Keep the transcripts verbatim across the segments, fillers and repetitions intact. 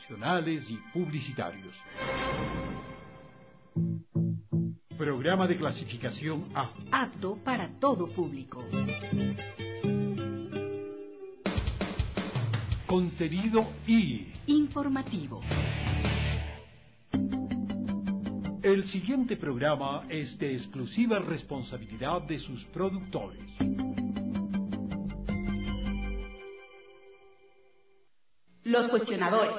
promocionales y publicitarios. Programa de clasificación A. Apto para todo público. Contenido I. Informativo. El siguiente programa es de exclusiva responsabilidad de sus productores. Los cuestionadores.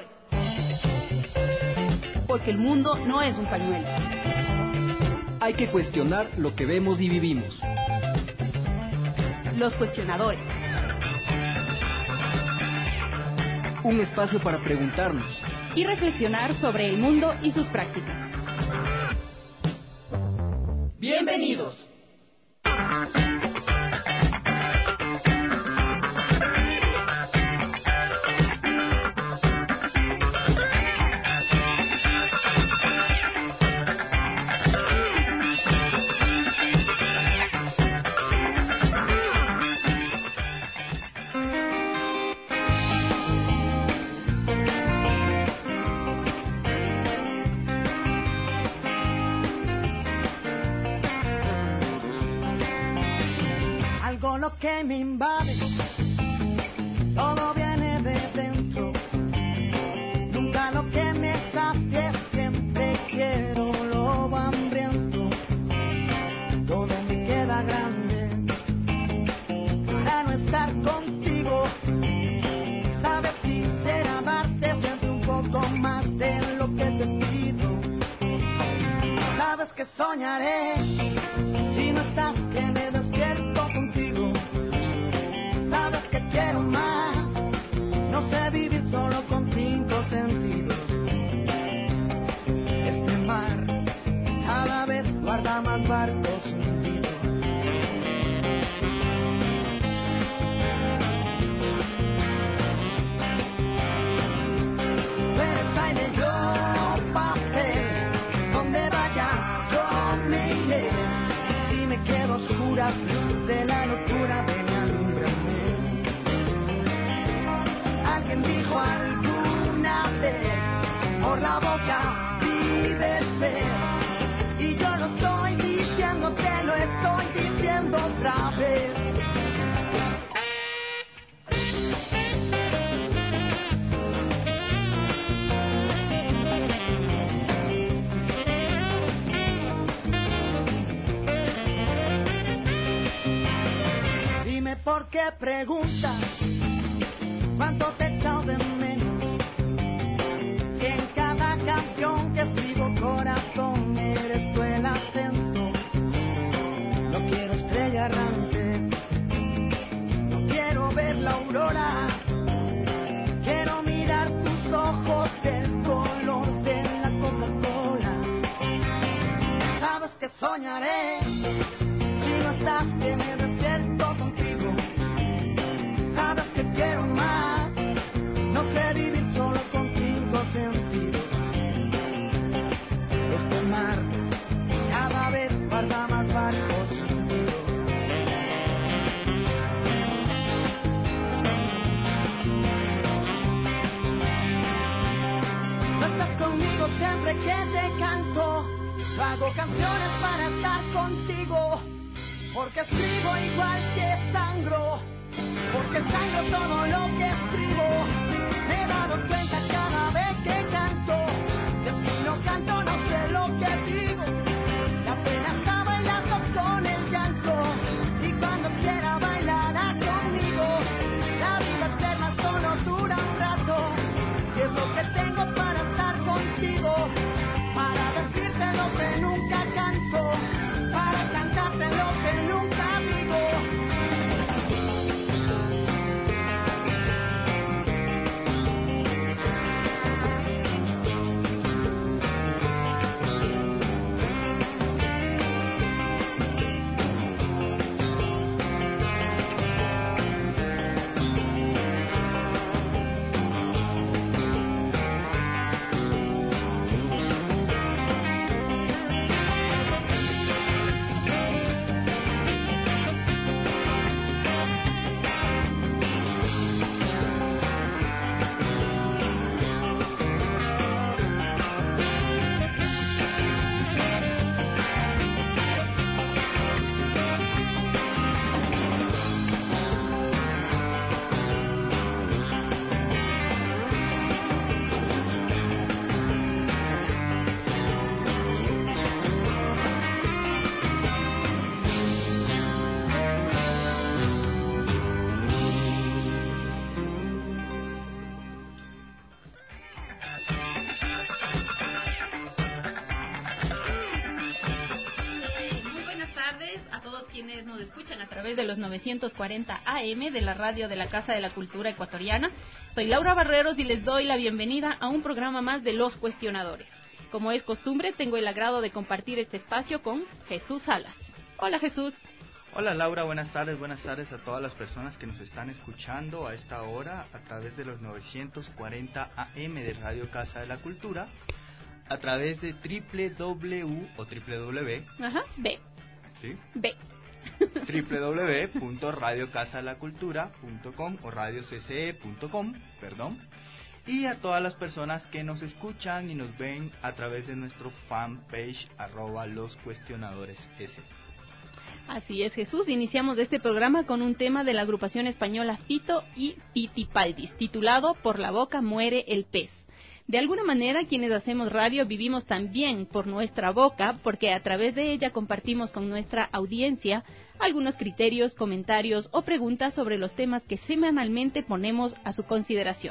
Porque el mundo no es un pañuelo. Hay que cuestionar lo que vemos y vivimos. Los cuestionadores. Un espacio para preguntarnos y reflexionar sobre el mundo y sus prácticas. ¡Bienvenidos! Que me invade, todo viene de dentro, nunca lo que me sacie, siempre quiero lo hambriento, todo me queda grande, para no estar contigo, sabes quisiera darte siempre un poco más de lo que te pido, sabes que soñaré, si no estás que me despierto contigo. Quiero más, no sé vivir solo con cinco sentidos. Este mar cada vez guarda más barcos hundidos. Tú eres aire, yo papel, donde vayas yo me iré. Si me quedo a oscuras de la locura, ven y alúmbrame. Alguien dijo alguna vez, por la boca vive fe, y yo lo estoy diciendo, te lo estoy diciendo otra vez. Dime por qué preguntas. ¿Cuánto te echo de menos? Si en cada canción que escribo corazón eres tú el acento. No quiero estrella errante, no quiero ver la aurora. Quiero mirar tus ojos del color de la Coca-Cola. Sabes que soñaré, si no estás que me despierto contigo. Sabes que quiero más, no sé vivir solo con cinco sentidos. Este mar cada vez guarda más barcos hundidos. No estás conmigo siempre que te canto, yo hago canciones para estar contigo, porque escribo igual que sangro. Porque sangro todo lo que escribo. Me he dado cuenta cada vez que canto, que si no canto no sé lo que digo. La pena está bailando con el llanto, y cuando quiera bailará conmigo. La vida eterna solo dura un rato, y es lo que tengo para estar contigo, para decirte lo que nunca canto, para cantarte lo que nunca digo. ustedes nos escuchan a través de los novecientos cuarenta A M de la radio de la Casa de la Cultura Ecuatoriana. Soy Laura Barreros y les doy la bienvenida a un programa más de Los Cuestionadores. Como es costumbre, tengo el agrado de compartir este espacio con Jesús Salas. Hola, Jesús. Hola Laura, buenas tardes, buenas tardes a todas las personas que nos están escuchando a esta hora a través de los novecientos cuarenta A M de Radio Casa de la Cultura, a través de www o www. Ajá, B. ¿Sí? B. www punto radio casa de la cultura punto com o radio c c e punto com, perdón. Y a todas las personas que nos escuchan y nos ven a través de nuestro fanpage arroba los cuestionadores S. Así es, Jesús. Iniciamos este programa con un tema de la agrupación española Fito y Fitipaldis, titulado Por la boca muere el pez. De alguna manera, quienes hacemos radio vivimos también por nuestra boca, porque a través de ella compartimos con nuestra audiencia algunos criterios, comentarios o preguntas sobre los temas que semanalmente ponemos a su consideración.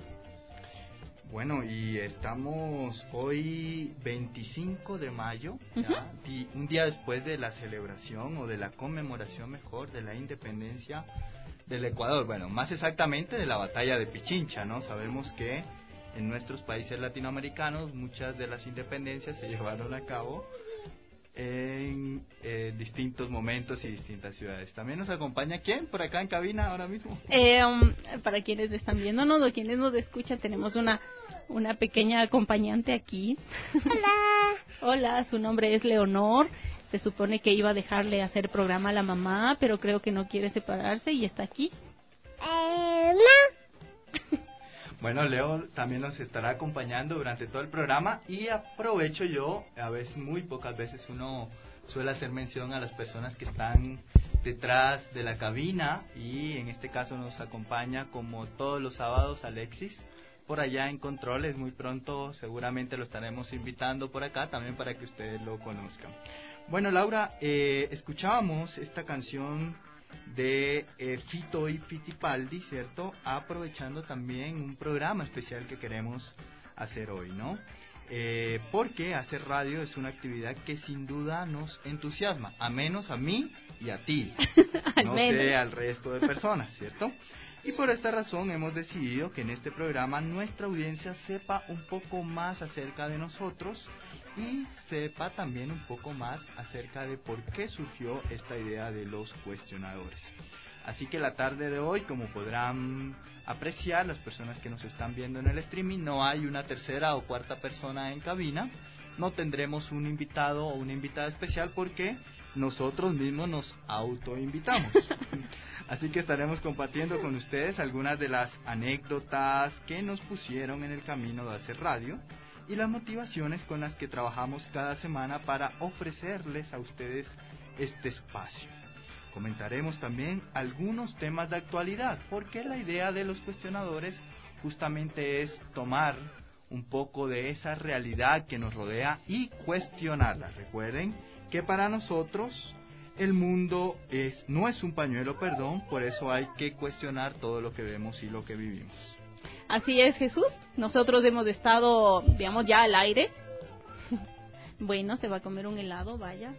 Bueno, y estamos hoy veinticinco de mayo, ¿ya? Uh-huh. Y un día después de la celebración o de la conmemoración mejor de la independencia del Ecuador. Bueno, más exactamente de la batalla de Pichincha, ¿no? Sabemos que en nuestros países latinoamericanos muchas de las independencias se llevaron a cabo en eh, distintos momentos y distintas ciudades. También nos acompaña ¿quién por acá en cabina ahora mismo? Eh, um, para quienes están viéndonos o quienes nos escuchan, tenemos una una pequeña acompañante aquí. Hola. Hola, su nombre es Leonor. Se supone que iba a dejarle hacer programa a la mamá, pero creo que no quiere separarse y está aquí. Eh, no. Bueno, Leo también nos estará acompañando durante todo el programa y aprovecho yo, a veces, muy pocas veces uno suele hacer mención a las personas que están detrás de la cabina y en este caso nos acompaña como todos los sábados Alexis por allá en Controles. Muy pronto seguramente lo estaremos invitando por acá también para que ustedes lo conozcan. Bueno, Laura, eh, escuchábamos esta canción de eh, Fito y Fitipaldi, ¿cierto? Aprovechando también un programa especial que queremos hacer hoy, ¿no? Eh, porque hacer radio es una actividad que sin duda nos entusiasma, a menos a mí y a ti, no sé al resto de personas, ¿cierto? Y por esta razón hemos decidido que en este programa nuestra audiencia sepa un poco más acerca de nosotros y sepa también un poco más acerca de por qué surgió esta idea de los cuestionadores. Así que la tarde de hoy, como podrán apreciar las personas que nos están viendo en el streaming, no hay una tercera o cuarta persona en cabina, no tendremos un invitado o una invitada especial porque nosotros mismos nos autoinvitamos. Así que estaremos compartiendo con ustedes algunas de las anécdotas que nos pusieron en el camino de hacer radio y las motivaciones con las que trabajamos cada semana para ofrecerles a ustedes este espacio. Comentaremos también algunos temas de actualidad, porque la idea de los cuestionadores justamente es tomar un poco de esa realidad que nos rodea y cuestionarla. Recuerden que para nosotros el mundo es no es un pañuelo, perdón, por eso hay que cuestionar todo lo que vemos y lo que vivimos. Así es, Jesús. Nosotros hemos estado, digamos, ya al aire. Bueno, se va a comer un helado, vaya.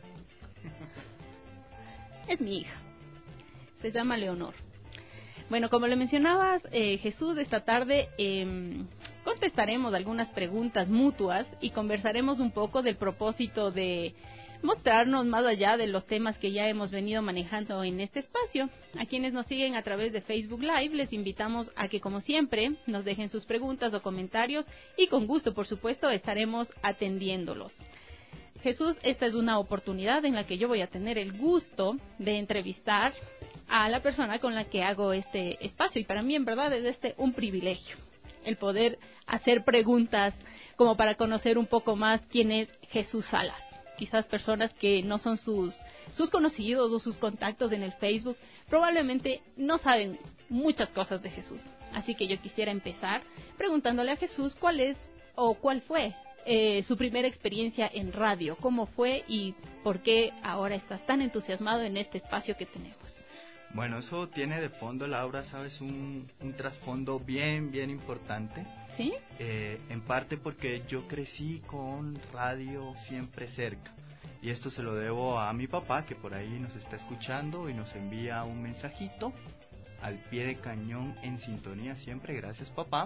Es mi hija. Se llama Leonor. Bueno, como le mencionabas, eh, Jesús, esta tarde eh, contestaremos algunas preguntas mutuas y conversaremos un poco del propósito de mostrarnos más allá de los temas que ya hemos venido manejando en este espacio. A quienes nos siguen a través de Facebook Live, les invitamos a que, como siempre, nos dejen sus preguntas o comentarios y con gusto, por supuesto, estaremos atendiéndolos. Jesús, esta es una oportunidad en la que yo voy a tener el gusto de entrevistar a la persona con la que hago este espacio y para mí, en verdad, es este un privilegio, el poder hacer preguntas como para conocer un poco más quién es Jesús Salas. Quizás personas que no son sus sus conocidos o sus contactos en el Facebook probablemente no saben muchas cosas de Jesús. Así que yo quisiera empezar preguntándole a Jesús cuál es o cuál fue eh, su primera experiencia en radio, cómo fue y por qué ahora estás tan entusiasmado en este espacio que tenemos. Bueno, eso tiene de fondo, Laura, sabes, un, un trasfondo bien, bien importante. ¿Sí? Eh, en parte porque yo crecí con radio siempre cerca. y esto se lo debo a mi papá, que por ahí nos está escuchando y nos envía un mensajito al pie de cañón, en sintonía siempre, gracias papá.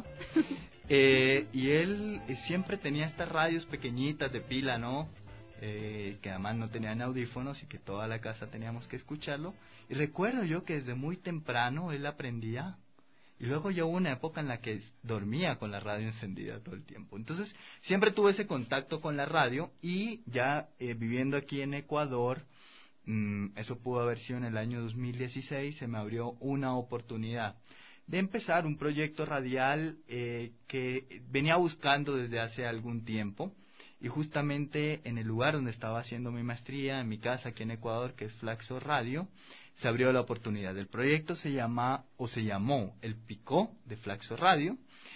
Eh, y él eh, siempre tenía estas radios pequeñitas de pila, ¿no? Eh, que además no tenían audífonos y que toda la casa teníamos que escucharlo. Y recuerdo yo que desde muy temprano él aprendía. Y luego yo hubo una época en la que dormía con la radio encendida todo el tiempo. Entonces siempre tuve ese contacto con la radio, y ya eh, viviendo aquí en Ecuador, mmm, eso pudo haber sido en el año dos mil dieciséis, se me abrió una oportunidad de empezar un proyecto radial eh, que venía buscando desde hace algún tiempo. Y justamente en el lugar donde estaba haciendo mi maestría, en mi casa aquí en Ecuador, que es Flaxo Radio, se abrió la oportunidad. El proyecto se llama, o se llamó, El Picó de Flaxo Radio,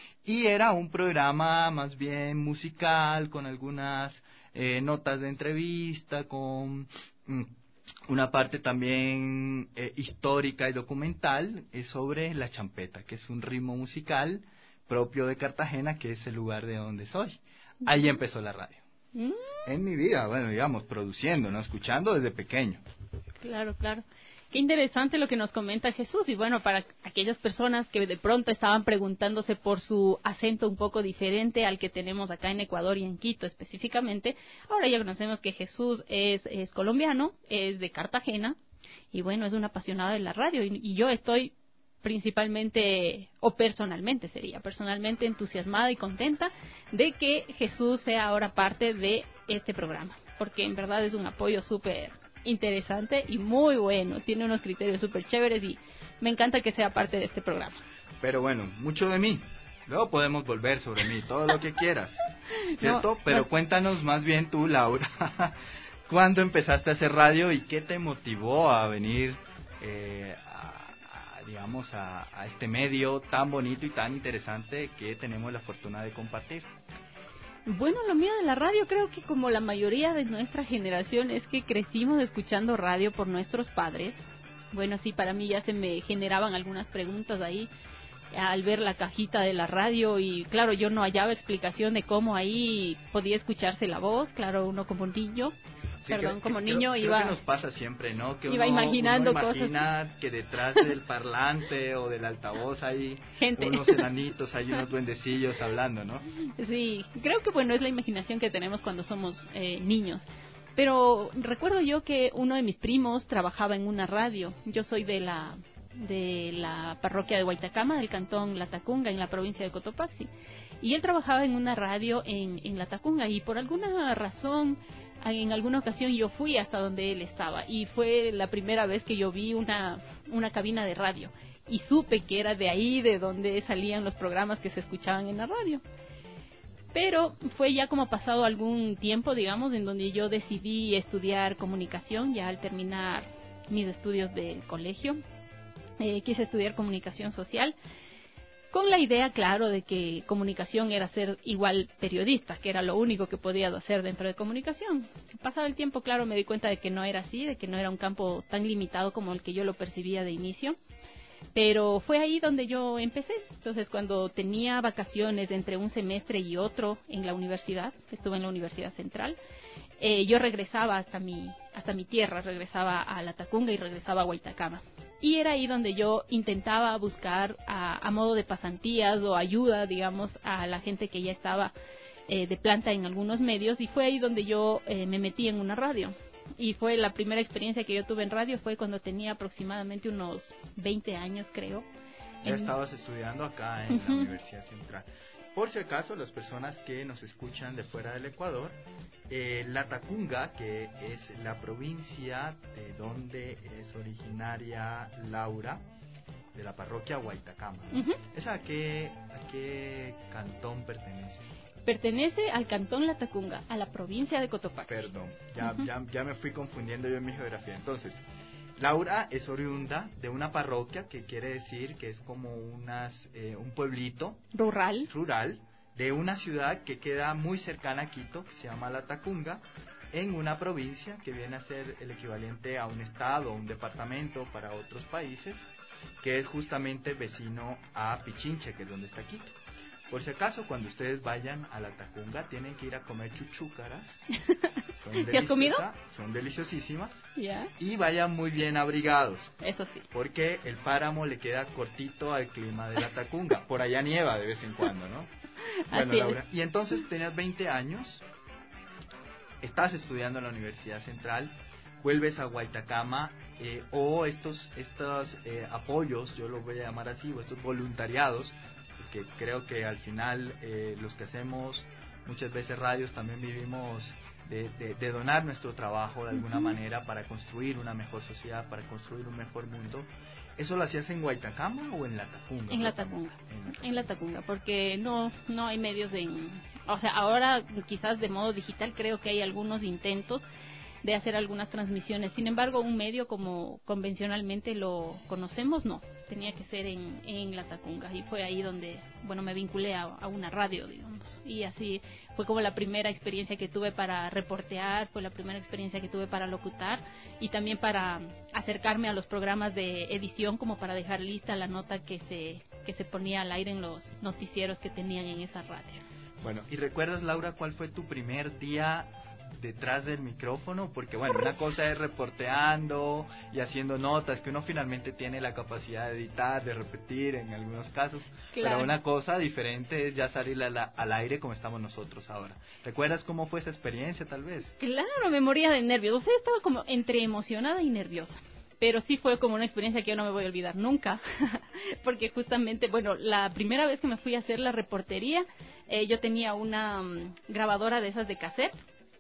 y era un programa más bien musical, con algunas eh, notas de entrevista, con mm, una parte también eh, histórica y documental eh, sobre la champeta, que es un ritmo musical propio de Cartagena, que es el lugar de donde soy. Ahí empezó la radio. Mm. En mi vida, bueno, digamos, produciendo, ¿no? Escuchando desde pequeño. Claro, claro. Qué interesante lo que nos comenta Jesús. Y bueno, para aquellas personas que de pronto estaban preguntándose por su acento un poco diferente al que tenemos acá en Ecuador y en Quito específicamente, ahora ya conocemos que Jesús es, es colombiano, es de Cartagena, y bueno, es un apasionado de la radio. Y, y yo estoy principalmente, o personalmente sería, personalmente entusiasmada y contenta de que Jesús sea ahora parte de este programa, porque en verdad es un apoyo súper interesante y muy bueno, tiene unos criterios súper chéveres y me encanta que sea parte de este programa. Pero bueno, mucho de mí, luego podemos volver sobre mí, todo lo que quieras, ¿cierto? No, Pero no. Cuéntanos más bien tú, Laura, ¿cuándo empezaste a hacer radio y qué te motivó a venir eh, a, a, digamos, a, a este medio tan bonito y tan interesante que tenemos la fortuna de compartir? Bueno, lo mío de la radio, creo que como la mayoría de nuestra generación es que crecimos escuchando radio por nuestros padres. Bueno, sí, para mí ya se me generaban algunas preguntas ahí al ver la cajita de la radio y claro, yo no hallaba explicación de cómo ahí podía escucharse la voz, claro, uno como niño. Sí, Perdón, que, como que, niño creo, iba... Creo que nos pasa siempre, ¿no? Que iba uno, imaginando uno imagina cosas. que detrás del parlante o del altavoz hay gente. Unos enanitos, hay unos duendecillos hablando, ¿no? Sí, creo que bueno, es la imaginación que tenemos cuando somos eh, niños. Pero recuerdo yo que uno de mis primos trabajaba en una radio. Yo soy de la de la parroquia de Guaitacama, del cantón Latacunga, en la provincia de Cotopaxi. Y él trabajaba en una radio en, en Latacunga y por alguna razón, en alguna ocasión yo fui hasta donde él estaba y fue la primera vez que yo vi una, una cabina de radio y supe que era de ahí de donde salían los programas que se escuchaban en la radio. Pero fue ya como pasado algún tiempo, digamos, en donde yo decidí estudiar comunicación ya al terminar mis estudios del colegio. Eh, quise estudiar comunicación social con la idea, claro, de que comunicación era ser igual periodista, que era lo único que podía hacer dentro de comunicación. Pasado el tiempo, claro, me di cuenta de que no era así, de que no era un campo tan limitado como el que yo lo percibía de inicio. Pero fue ahí donde yo empecé. Entonces, cuando tenía vacaciones entre un semestre y otro en la universidad, estuve en la Universidad Central, eh, yo regresaba hasta mi, hasta mi tierra, regresaba a Latacunga y regresaba a Guaitacama. Y era ahí donde yo intentaba buscar a, a modo de pasantías o ayuda, digamos, a la gente que ya estaba eh, de planta en algunos medios. Y fue ahí donde yo eh, me metí en una radio. Y fue la primera experiencia que yo tuve en radio, fue cuando tenía aproximadamente unos veinte años, creo. Ya estabas estudiando acá en uh-huh. la Universidad Central. Por si acaso, las personas que nos escuchan de fuera del Ecuador, eh, Latacunga, que es la provincia de donde es originaria Laura, de la parroquia Guaitacama, uh-huh. ¿esa a qué, a qué cantón pertenece? Pertenece al cantón Latacunga, a la provincia de Cotopaxi. Perdón, ya, uh-huh. ya, ya me fui confundiendo yo en mi geografía. Entonces, Laura es oriunda de una parroquia, que quiere decir que es como unas, eh, un pueblito rural. rural de una ciudad que queda muy cercana a Quito, que se llama Latacunga, en una provincia que viene a ser el equivalente a un estado o un departamento para otros países, que es justamente vecino a Pichinche, que es donde está Quito. Por si acaso, cuando ustedes vayan a la Tacunga, tienen que ir a comer chuchúcaras. Son ¿Sí has comido? Son deliciosísimas. Ya. Y vayan muy bien abrigados. Eso sí. Porque el páramo le queda cortito al clima de la Tacunga. Por allá nieva de vez en cuando, ¿no? Bueno, Así Laura, es. y entonces tenías veinte años, estás estudiando en la Universidad Central, vuelves a Guaitacama, eh, o estos, estos eh, apoyos, yo los voy a llamar así, o estos voluntariados, porque creo que al final eh, los que hacemos muchas veces radios también vivimos de, de, de donar nuestro trabajo de alguna uh-huh. manera para construir una mejor sociedad, para construir un mejor mundo. ¿Eso lo hacías en Guaitacama o en la Tacunga? En la Tacunga, en la Tacunga, porque no no hay medios de... O sea, ahora quizás de modo digital creo que hay algunos intentos de hacer algunas transmisiones. Sin embargo, un medio como convencionalmente lo conocemos, no. Tenía que ser en, en la Tacunga. Y fue ahí donde, bueno, me vinculé a, a una radio, digamos. Y así fue como la primera experiencia que tuve para reportear, fue la primera experiencia que tuve para locutar y también para acercarme a los programas de edición, como para dejar lista la nota que se, que se ponía al aire en los noticieros que tenían en esa radio. Bueno, ¿y recuerdas, Laura, cuál fue tu primer día detrás del micrófono? Porque bueno, una cosa es reporteando y haciendo notas, que uno finalmente tiene la capacidad de editar, de repetir en algunos casos, claro. Pero una cosa diferente es ya salir a la, al aire como estamos nosotros ahora. ¿Recuerdas cómo fue esa experiencia tal vez? Claro, me moría de nervios, o sea, estaba como entre emocionada y nerviosa. Pero sí fue como una experiencia que yo no me voy a olvidar nunca, porque justamente, bueno, la primera vez que me fui a hacer la reportería, eh, yo tenía una um, grabadora de esas de cassette,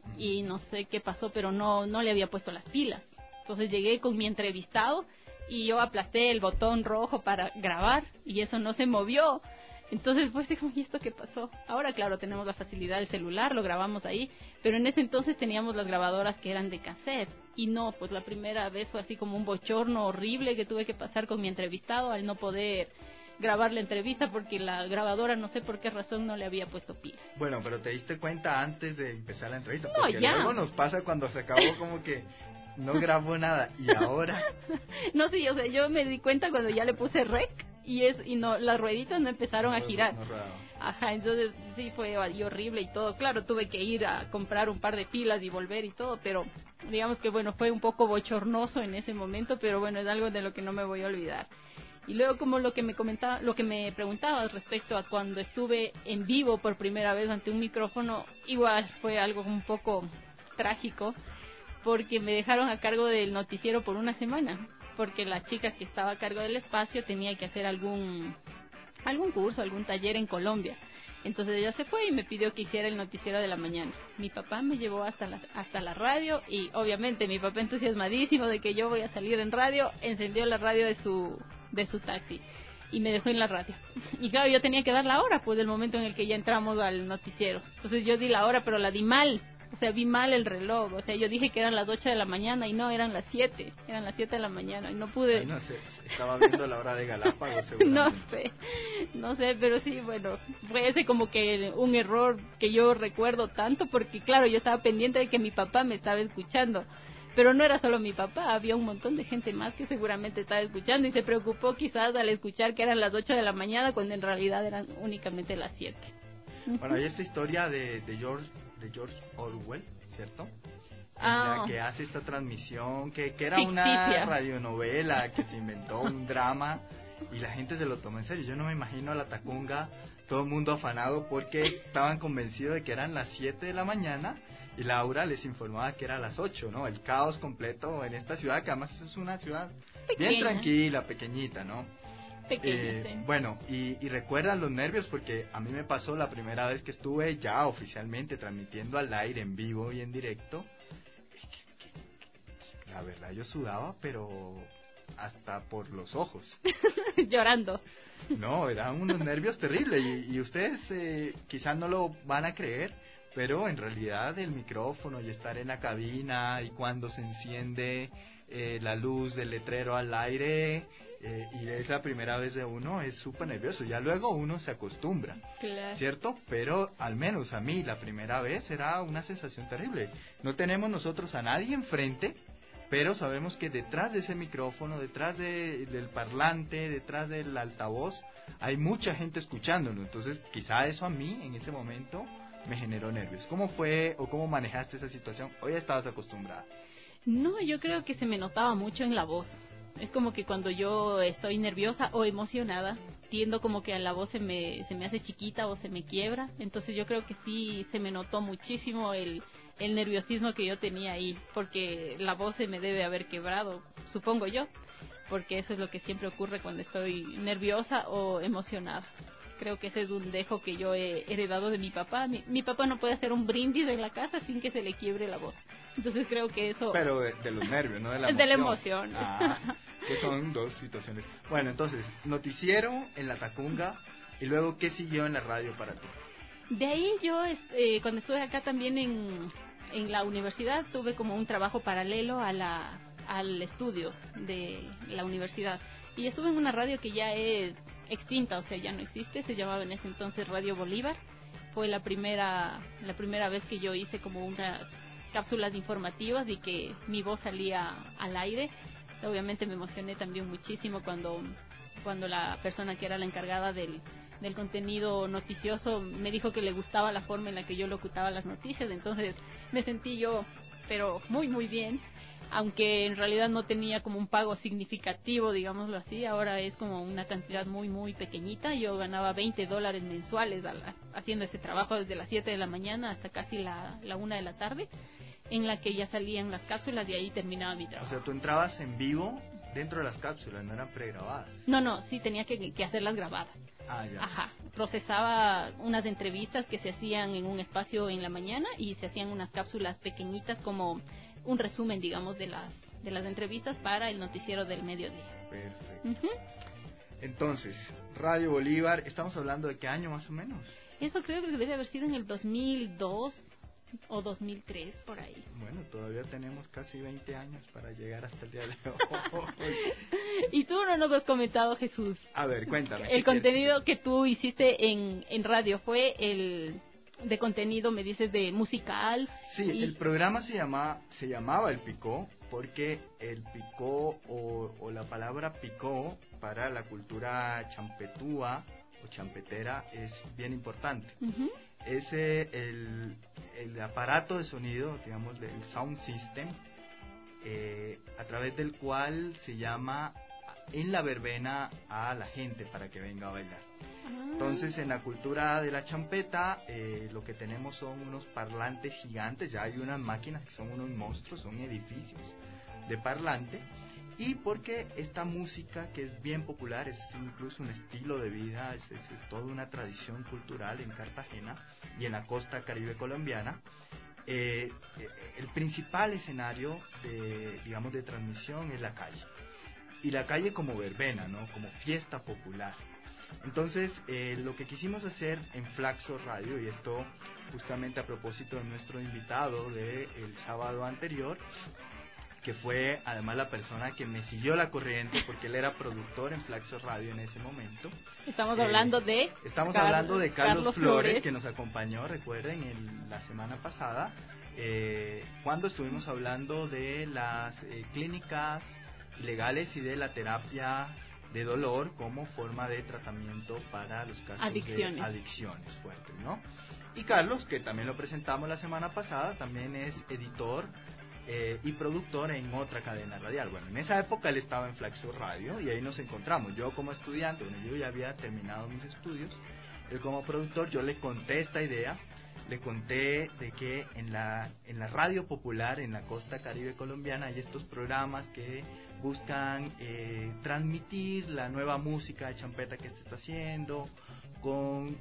y no sé qué pasó, pero no no le había puesto las pilas. Entonces llegué con mi entrevistado y yo aplasté el botón rojo para grabar y eso no se movió. Entonces pues digo, ¿y esto qué pasó? Ahora claro, tenemos la facilidad del celular, lo grabamos ahí, pero en ese entonces teníamos las grabadoras que eran de cassette y no, pues la primera vez fue así como un bochorno horrible que tuve que pasar con mi entrevistado al no poder grabar la entrevista porque la grabadora no sé por qué razón no le había puesto pilas. Bueno, pero te diste cuenta antes de empezar la entrevista, no, porque ya. luego nos pasa cuando se acabó como que no grabó nada y ahora... No, sí, o sea, yo me di cuenta cuando ya le puse rec y es y no las rueditas no empezaron no, a girar. No, no Ajá, entonces sí fue horrible y todo. Claro, tuve que ir a comprar un par de pilas y volver y todo, pero digamos que bueno, fue un poco bochornoso en ese momento, pero bueno, es algo de lo que no me voy a olvidar. Y luego como lo que me comentaba, lo que me preguntabas respecto a cuando estuve en vivo por primera vez ante un micrófono, igual fue algo un poco trágico, porque me dejaron a cargo del noticiero por una semana, porque la chica que estaba a cargo del espacio tenía que hacer algún algún curso, algún taller en Colombia. Entonces ella se fue y me pidió que hiciera el noticiero de la mañana. Mi papá me llevó hasta la, hasta la radio y obviamente mi papá entusiasmadísimo de que yo voy a salir en radio, encendió la radio de su de su taxi y me dejó en la radio. Y claro, yo tenía que dar la hora, pues del momento en el que ya entramos al noticiero. Entonces yo di la hora, pero la di mal. O sea, vi mal el reloj. O sea, yo dije que eran las ocho de la mañana y no, eran las siete. Eran las siete de la mañana y no pude... Ay, no sé, estaba viendo la hora de Galápagos seguramente. No sé, no sé, pero sí, bueno, fue ese como que un error que yo recuerdo tanto porque, claro, yo estaba pendiente de que mi papá me estaba escuchando. Pero no era solo mi papá, había un montón de gente más que seguramente estaba escuchando y se preocupó quizás al escuchar que eran las ocho de la mañana cuando en realidad eran únicamente las siete. Bueno, hay esta historia de, de George de George Orwell, ¿cierto? Ah. La que hace esta transmisión, que, que era ficticia. Una radionovela que se inventó, un drama, y la gente se lo tomó en serio. Yo no me imagino a la Tacunga, todo el mundo afanado porque estaban convencidos de que eran las siete de la mañana y Laura les informaba que era las ocho, ¿no? El caos completo en esta ciudad, que además es una ciudad pequeña, bien tranquila, pequeñita, ¿no? Pequeña, eh, sí. Bueno, y, y recuerdan los nervios porque a mí me pasó la primera vez que estuve ya oficialmente transmitiendo al aire, en vivo y en directo. La verdad yo sudaba, pero hasta por los ojos. Llorando. No, eran unos nervios terribles y, y ustedes eh, quizás no lo van a creer, pero en realidad el micrófono y estar en la cabina y cuando se enciende eh, la luz del letrero al aire eh, y es la primera vez de uno, es súper nervioso. Ya luego uno se acostumbra, claro. ¿cierto? Pero al menos a mí la primera vez era una sensación terrible. No tenemos nosotros a nadie enfrente, pero sabemos que detrás de ese micrófono, detrás de, del parlante, detrás del altavoz, hay mucha gente escuchándolo. Entonces, quizá eso a mí, en ese momento, me generó nervios. ¿Cómo fue o cómo manejaste esa situación? ¿O ya estabas acostumbrada? No, yo creo que se me notaba mucho en la voz. Es como que cuando yo estoy nerviosa o emocionada, tiendo como que a la voz se me, se me hace chiquita o se me quiebra. Entonces yo creo que sí se me notó muchísimo el, el nerviosismo que yo tenía ahí, porque la voz se me debe haber quebrado, supongo yo, porque eso es lo que siempre ocurre cuando estoy nerviosa o emocionada. Creo que ese es un dejo que yo he heredado de mi papá. Mi, mi papá no puede hacer un brindis en la casa sin que se le quiebre la voz. Entonces creo que eso... Pero de, de los nervios, no de la emoción. De la emoción. Ah, que son dos situaciones. Bueno, entonces, noticiero en la Tacunga, y luego, ¿qué siguió en la radio para ti? De ahí yo, eh, cuando estuve acá también en, en la universidad, tuve como un trabajo paralelo a la, al estudio de la universidad. Y estuve en una radio que ya es extinta, o sea, ya no existe, se llamaba en ese entonces Radio Bolívar. Fue la primera la primera vez que yo hice como unas cápsulas informativas y que mi voz salía al aire. Obviamente me emocioné también muchísimo cuando cuando la persona que era la encargada del, del contenido noticioso me dijo que le gustaba la forma en la que yo locutaba las noticias. Entonces me sentí yo, pero muy muy bien, aunque en realidad no tenía como un pago significativo, digámoslo así. Ahora es como una cantidad muy muy pequeñita. Yo ganaba veinte dólares mensuales a la, haciendo ese trabajo desde las siete de la mañana hasta casi la, la una de la tarde, en la que ya salían las cápsulas y ahí terminaba mi trabajo. O sea, tú entrabas en vivo dentro de las cápsulas, no eran pregrabadas. No, no, sí tenía que, que hacerlas grabadas. Ah, ya. Ajá, procesaba unas entrevistas que se hacían en un espacio en la mañana y se hacían unas cápsulas pequeñitas como un resumen, digamos, de las de las entrevistas para el noticiero del mediodía. Perfecto. Uh-huh. Entonces, Radio Bolívar, ¿estamos hablando de qué año más o menos? Eso creo que debe haber sido en el dos mil dos o dos mil tres, por ahí. Bueno, todavía tenemos casi veinte años para llegar hasta el día de hoy. Y tú no nos has comentado, Jesús. A ver, cuéntame. El contenido que tú hiciste en, en radio fue el de contenido, me dices, de musical. Sí, y... el programa se llama se llamaba El Picó porque el picó o, o la palabra picó para la cultura champetúa o champetera es bien importante. Uh-huh. Es el, el aparato de sonido, digamos, el sound system, eh, a través del cual se llama en la verbena a la gente para que venga a bailar. Entonces, en la cultura de la champeta, eh, lo que tenemos son unos parlantes gigantes. Ya hay unas máquinas que son unos monstruos, son edificios de parlante. Y porque esta música, que es bien popular, es incluso un estilo de vida, es, es, es toda una tradición cultural en Cartagena y en la costa caribe colombiana, eh, el principal escenario de, digamos, de transmisión es la calle. Y la calle como verbena, ¿no? Como fiesta popular. Entonces, eh, lo que quisimos hacer en Flaxo Radio, y esto justamente a propósito de nuestro invitado del sábado anterior, que fue además la persona que me siguió la corriente porque él era productor en Flaxo Radio en ese momento. Estamos eh, hablando de... Estamos Carlos, hablando de Carlos, Carlos Flores, Flores, que nos acompañó, recuerden, el, la semana pasada, eh, cuando estuvimos hablando de las eh, clínicas ilegales y de la terapia de dolor como forma de tratamiento para los casos adicciones. de adicciones fuertes, ¿no? Y Carlos, que también lo presentamos la semana pasada, también es editor eh, y productor en otra cadena radial. Bueno, en esa época él estaba en Flaxo Radio y ahí nos encontramos. Yo como estudiante, bueno, yo ya había terminado mis estudios, él como productor, yo le conté esta idea, le conté de que en la, en la radio popular en la costa caribe colombiana hay estos programas que buscan eh, transmitir la nueva música de champeta que se está haciendo con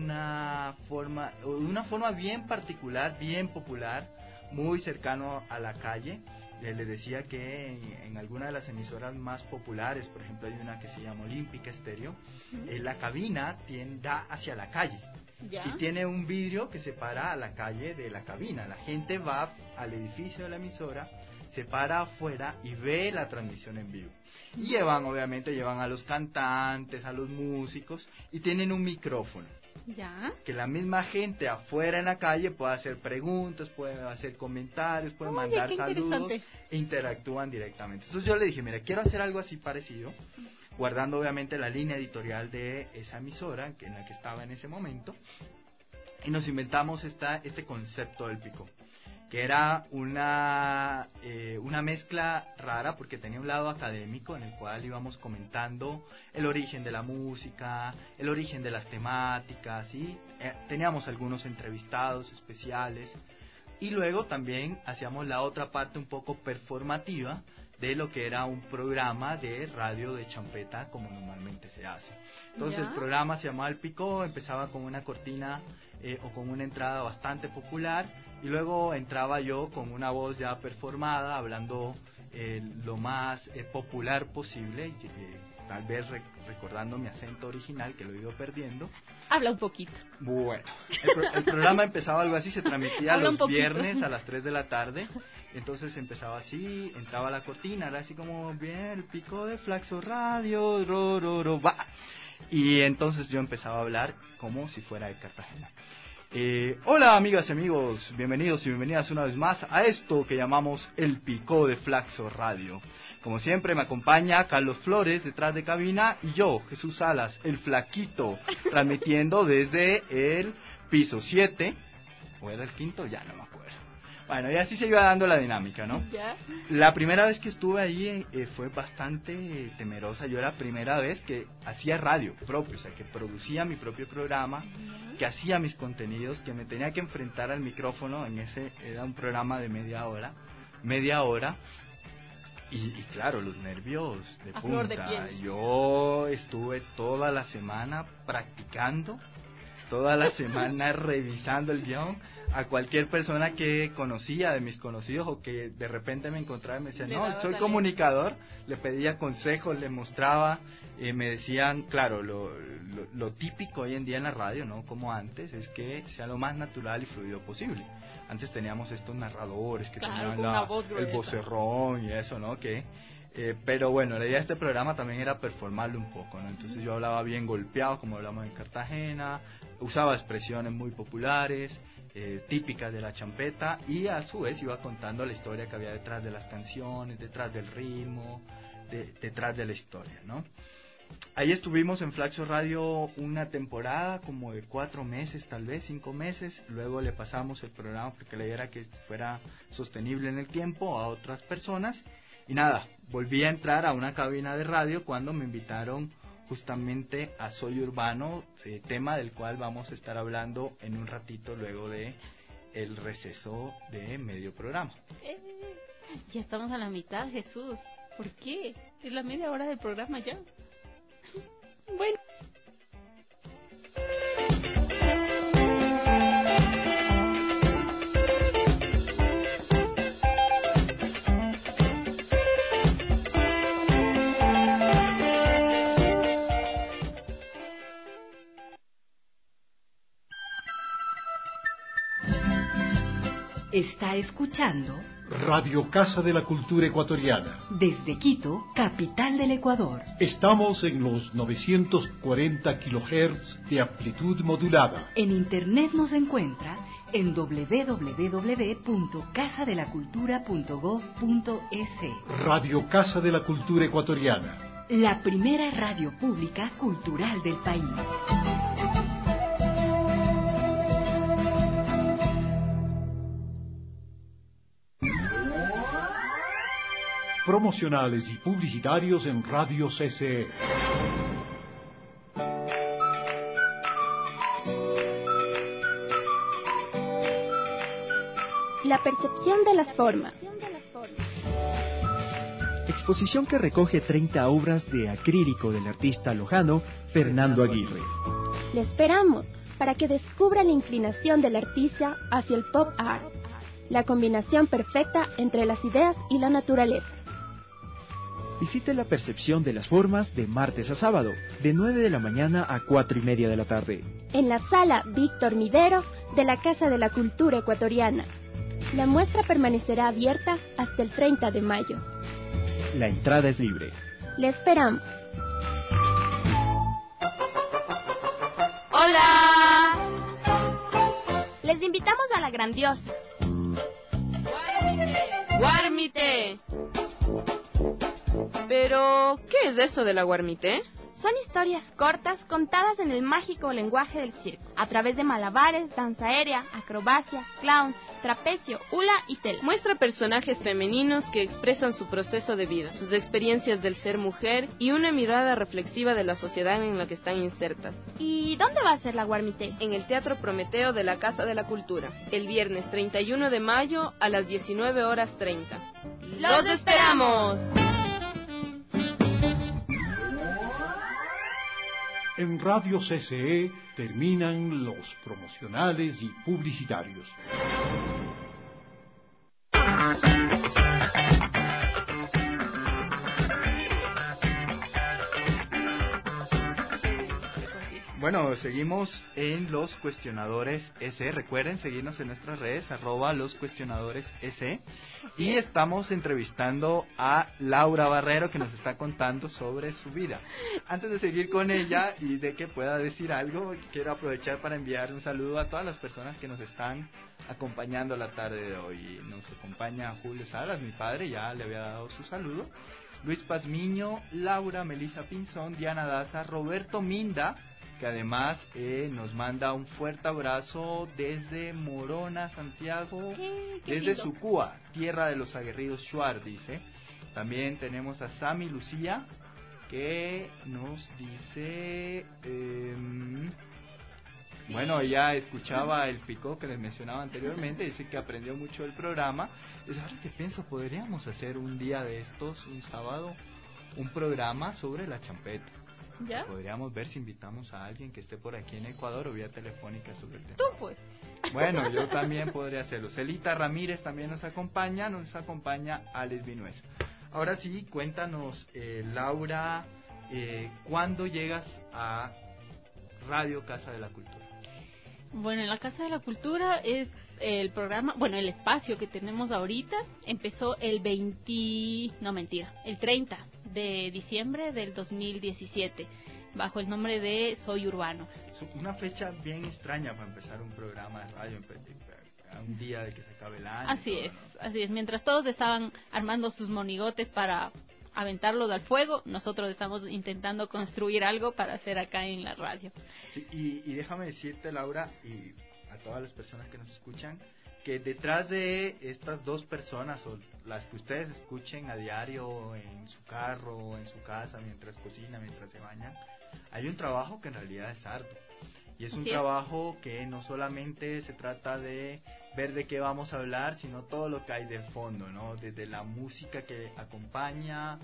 una forma, una forma bien particular, bien popular, muy cercano a la calle. Le, le decía que en, en alguna de las emisoras más populares, por ejemplo hay una que se llama Olímpica Estéreo, eh, la cabina tiene, da hacia la calle. ¿Ya? Y tiene un vidrio que separa a la calle de la cabina. La gente va al edificio de la emisora, se para afuera y ve la transmisión en vivo. Y llevan, obviamente, llevan a los cantantes, a los músicos, y tienen un micrófono. Ya. Que la misma gente afuera en la calle pueda hacer preguntas, puede hacer comentarios, puede Oye, mandar qué saludos interesante. e interactúan directamente. Entonces yo le dije, mira, quiero hacer algo así parecido, guardando obviamente la línea editorial de esa emisora que en la que estaba en ese momento, y nos inventamos esta, este concepto del Picó, que era una, eh, una mezcla rara porque tenía un lado académico en el cual íbamos comentando el origen de la música, el origen de las temáticas, y eh, teníamos algunos entrevistados especiales, y luego también hacíamos la otra parte un poco performativa de lo que era un programa de radio de champeta como normalmente se hace. Entonces ¿Ya? el programa se llamaba El Picó, empezaba con una cortina eh, o con una entrada bastante popular, y luego entraba yo con una voz ya performada, hablando eh, lo más eh, popular posible, eh, tal vez rec recordando mi acento original, que lo he ido perdiendo. Habla un poquito. Bueno, el, pro el programa empezaba algo así, se transmitía Habla un los poquito. viernes a las tres de la tarde, entonces empezaba así, entraba la cortina, era así como, bien, el Picó de Flaxo Radio, ro, ro, ro, va. Y entonces yo empezaba a hablar como si fuera de Cartagena. Eh, hola amigas y amigos, bienvenidos y bienvenidas una vez más a esto que llamamos El Picó de Flaxo Radio. Como siempre me acompaña Carlos Flores detrás de cabina y yo, Jesús Salas, el flaquito, transmitiendo desde el piso siete, o era el quinto, ya no me acuerdo. Bueno, y así se iba dando la dinámica, ¿no? Ya. La primera vez que estuve ahí eh, fue bastante eh, temerosa. Yo era la primera vez que hacía radio propio, o sea, que producía mi propio programa, que hacía mis contenidos, que me tenía que enfrentar al micrófono. En ese era un programa de media hora, media hora, y, y claro, los nervios de A flor de punta. piel. Yo estuve toda la semana practicando, toda la semana revisando el guión. A cualquier persona que conocía, de mis conocidos, o que de repente me encontraba y me decía, Le no, dabas soy la comunicador, le pedía consejos, le mostraba, eh, me decían, claro, lo, lo, lo típico hoy en día en la radio, ¿no? Como antes, es que sea lo más natural y fluido posible. Antes teníamos estos narradores que Claro, tenían con la, una voz el gruesa. vocerrón y eso, ¿no? Que... Eh, pero bueno, la idea de este programa también era performarlo un poco, ¿no? Entonces yo hablaba bien golpeado, como hablamos en Cartagena, usaba expresiones muy populares, eh, típicas de la champeta, y a su vez iba contando la historia que había detrás de las canciones, detrás del ritmo, de, detrás de la historia, ¿no? Ahí estuvimos en Flaxo Radio una temporada, como de cuatro meses, tal vez, cinco meses. Luego le pasamos el programa porque la idea era que fuera sostenible en el tiempo a otras personas. Y nada, volví a entrar a una cabina de radio cuando me invitaron justamente a Soy Urbano, eh, tema del cual vamos a estar hablando en un ratito luego de el receso de medio programa. Eh, ya estamos a la mitad, Jesús. ¿Por qué? Es la media hora del programa ya. Bueno. Está escuchando Radio Casa de la Cultura Ecuatoriana. desde Quito, capital del Ecuador. Estamos en los novecientos cuarenta kilohertz de amplitud modulada. En internet nos encuentra en doble u doble u doble u punto casa de la cultura punto gob punto es. Radio Casa de la Cultura Ecuatoriana. La primera radio pública cultural del país. Promocionales y publicitarios en Radio C C E. La percepción de las formas. Exposición que recoge treinta obras de acrílico del artista lojano Fernando Aguirre. Le esperamos para que descubra la inclinación del artista hacia el pop art, la combinación perfecta entre las ideas y la naturaleza. Visite la percepción de las formas de martes a sábado, de nueve de la mañana a cuatro y media de la tarde. En la sala Víctor Mideros de la Casa de la Cultura Ecuatoriana. La muestra permanecerá abierta hasta el treinta de mayo. La entrada es libre. Le esperamos. ¡Hola! Les invitamos a la grandiosa ¡Guarmité! Pero, ¿qué es eso de la Guarmité? Son historias cortas contadas en el mágico lenguaje del circo, a través de malabares, danza aérea, acrobacia, clown, trapecio, hula y tela. Muestra personajes femeninos que expresan su proceso de vida, sus experiencias del ser mujer y una mirada reflexiva de la sociedad en la que están insertas. ¿Y dónde va a ser la Guarmité? En el Teatro Prometeo de la Casa de la Cultura, el viernes treinta y uno de mayo a las diecinueve horas treinta. ¡Los esperamos! En Radio C C E terminan los promocionales y publicitarios. Bueno, seguimos en los cuestionadores S. Recuerden seguirnos en nuestras redes, arroba los cuestionadores S. Y estamos entrevistando a Laura Barrero, que nos está contando sobre su vida. Antes de seguir con ella y de que pueda decir algo, quiero aprovechar para enviar un saludo a todas las personas que nos están acompañando la tarde de hoy. Nos acompaña Julio Salas, mi padre, ya le había dado su saludo. Luis Pazmiño, Laura Melisa Pinzón, Diana Daza, Roberto Minda, que además eh, nos manda un fuerte abrazo desde Morona, Santiago, ¿Qué? ¿Qué desde lindo? Sucúa, tierra de los aguerridos Shuar, dice. También tenemos a Sami Lucía, que nos dice... Eh, bueno, ella escuchaba el picó que les mencionaba anteriormente, dice que aprendió mucho del programa. Pues ahora que pienso, podríamos hacer un día de estos, un sábado, un programa sobre la champeta. ¿Ya? Podríamos ver si invitamos a alguien que esté por aquí en Ecuador o vía telefónica sobre el tema. Tú pues. Bueno, yo también podría hacerlo. Celita Ramírez también nos acompaña, nos acompaña Alex Vinuesa. Ahora sí, cuéntanos, eh, Laura, eh, ¿cuándo llegas a Radio Casa de la Cultura? Bueno, en la Casa de la Cultura es el programa, bueno, el espacio que tenemos ahorita empezó el veinte, no mentira, el treinta de diciembre del dos mil diecisiete, bajo el nombre de Soy Urbano. Una fecha bien extraña para empezar un programa de radio, a un día de que se acabe el año. Así todo, es, ¿no? así es. Mientras todos estaban armando sus monigotes para aventarlos al fuego, nosotros estamos intentando construir algo para hacer acá en la radio. Sí, y, y déjame decirte, Laura, y a todas las personas que nos escuchan, que detrás de estas dos personas, o las que ustedes escuchen a diario en su carro, en su casa, mientras cocina, mientras se bañan, hay un trabajo que en realidad es arduo. Y es un trabajo que no solamente se trata de ver de qué vamos a hablar, sino todo lo que hay de fondo, ¿no? Desde la música que acompaña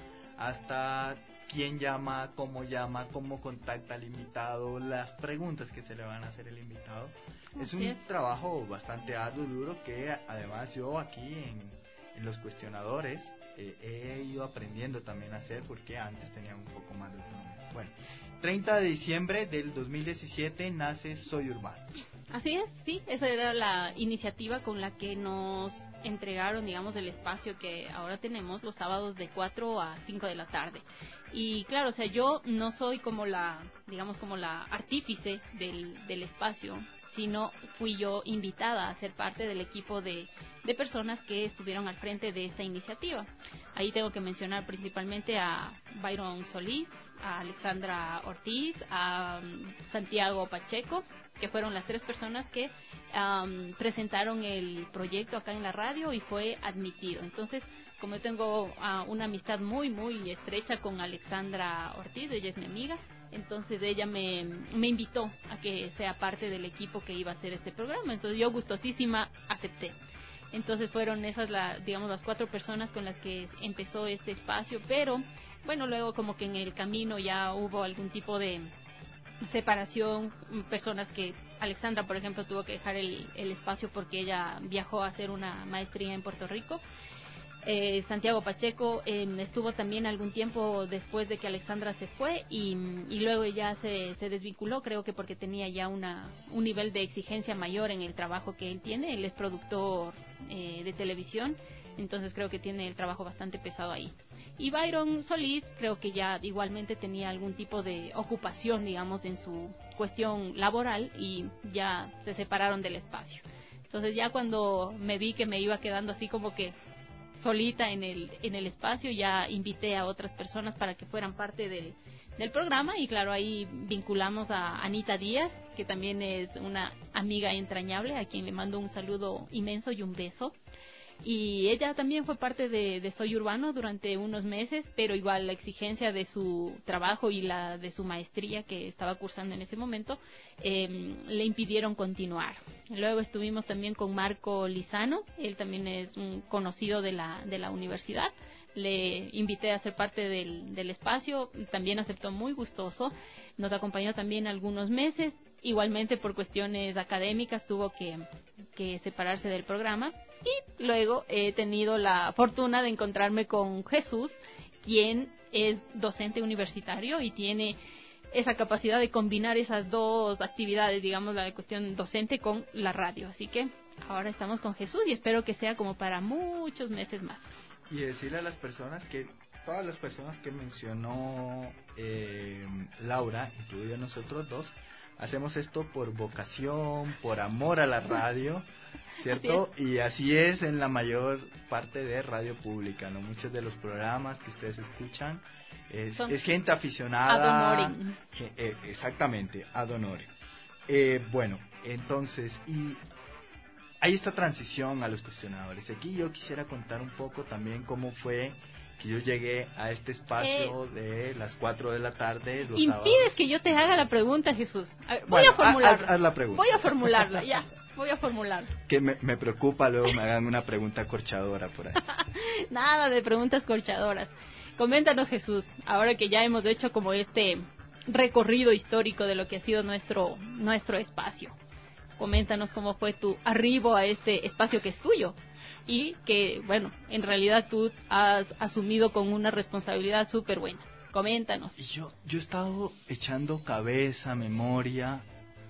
hasta quién llama, cómo llama, cómo contacta al invitado, las preguntas que se le van a hacer al invitado. Es un trabajo bastante arduo y duro que además yo aquí en, en los cuestionadores eh, he ido aprendiendo también a hacer, porque antes tenía un poco más de autonomía. Bueno, treinta de diciembre del dos mil diecisiete nace Soy Urbano. Así es, sí, esa era la iniciativa con la que nos entregaron, digamos, el espacio que ahora tenemos los sábados de cuatro a cinco de la tarde. Y claro, o sea, yo no soy como la, digamos, como la artífice del, del espacio, sino fui yo invitada a ser parte del equipo de, de personas que estuvieron al frente de esta iniciativa. Ahí tengo que mencionar principalmente a Byron Solís, a Alexandra Ortiz, a um, Santiago Pacheco, que fueron las tres personas que um, presentaron el proyecto acá en la radio y fue admitido. Entonces, como yo tengo uh, una amistad muy, muy estrecha con Alexandra Ortiz, ella es mi amiga, entonces ella me, me invitó a que sea parte del equipo que iba a hacer este programa. Entonces yo gustosísima acepté. Entonces fueron esas, la, digamos, las cuatro personas con las que empezó este espacio, pero bueno, luego como que en el camino ya hubo algún tipo de separación, personas que, Alexandra por ejemplo tuvo que dejar el, el espacio porque ella viajó a hacer una maestría en Puerto Rico. Eh, Santiago Pacheco eh, estuvo también algún tiempo después de que Alexandra se fue y, y luego ya se, se desvinculó, creo que porque tenía ya una un nivel de exigencia mayor en el trabajo que él tiene. Él es productor eh, de televisión, entonces creo que tiene el trabajo bastante pesado ahí. Y Byron Solís creo que ya igualmente tenía algún tipo de ocupación, digamos, en su cuestión laboral y ya se separaron del espacio. Entonces ya cuando me vi que me iba quedando así como que solita en el en el espacio, ya invité a otras personas para que fueran parte del, del programa, y claro, ahí vinculamos a Anita Díaz, que también es una amiga entrañable, a quien le mando un saludo inmenso y un beso. Y ella también fue parte de, de Soy Urbano durante unos meses, pero igual la exigencia de su trabajo y la de su maestría que estaba cursando en ese momento eh, le impidieron continuar. Luego estuvimos también con Marco Lizano, él también es un conocido de la, de la universidad. Le invité a ser parte del, del espacio, también aceptó muy gustoso, nos acompañó también algunos meses, igualmente por cuestiones académicas tuvo que, que separarse del programa. Y luego he tenido la fortuna de encontrarme con Jesús, quien es docente universitario y tiene esa capacidad de combinar esas dos actividades, digamos, la de cuestión docente con la radio. Así que ahora estamos con Jesús y espero que sea como para muchos meses más. Y decirle a las personas que todas las personas que mencionó eh, Laura, incluidos nosotros dos, hacemos esto por vocación, por amor a la radio, ¿cierto? Así y así es en la mayor parte de radio pública, ¿no? Muchos de los programas que ustedes escuchan es, es gente aficionada. Ad honorem. Eh, exactamente, ad honorem. Eh, bueno, entonces, y hay esta transición a los cuestionadores. Aquí yo quisiera contar un poco también cómo fue que yo llegué a este espacio eh, de las cuatro de la tarde los impides sábados. Que yo te haga la pregunta, Jesús. A ver, bueno, voy a formularla. Haz, haz la pregunta. Voy a formularla, ya. Voy a formularla. Que me, me preocupa luego me hagan una pregunta corchadora por ahí. Nada de preguntas corchadoras. Coméntanos, Jesús, ahora que ya hemos hecho como este recorrido histórico de lo que ha sido nuestro nuestro espacio. Coméntanos cómo fue tu arribo a este espacio que es tuyo y que, bueno, en realidad tú has asumido con una responsabilidad súper buena. Coméntanos. Y yo, yo he estado echando cabeza, memoria.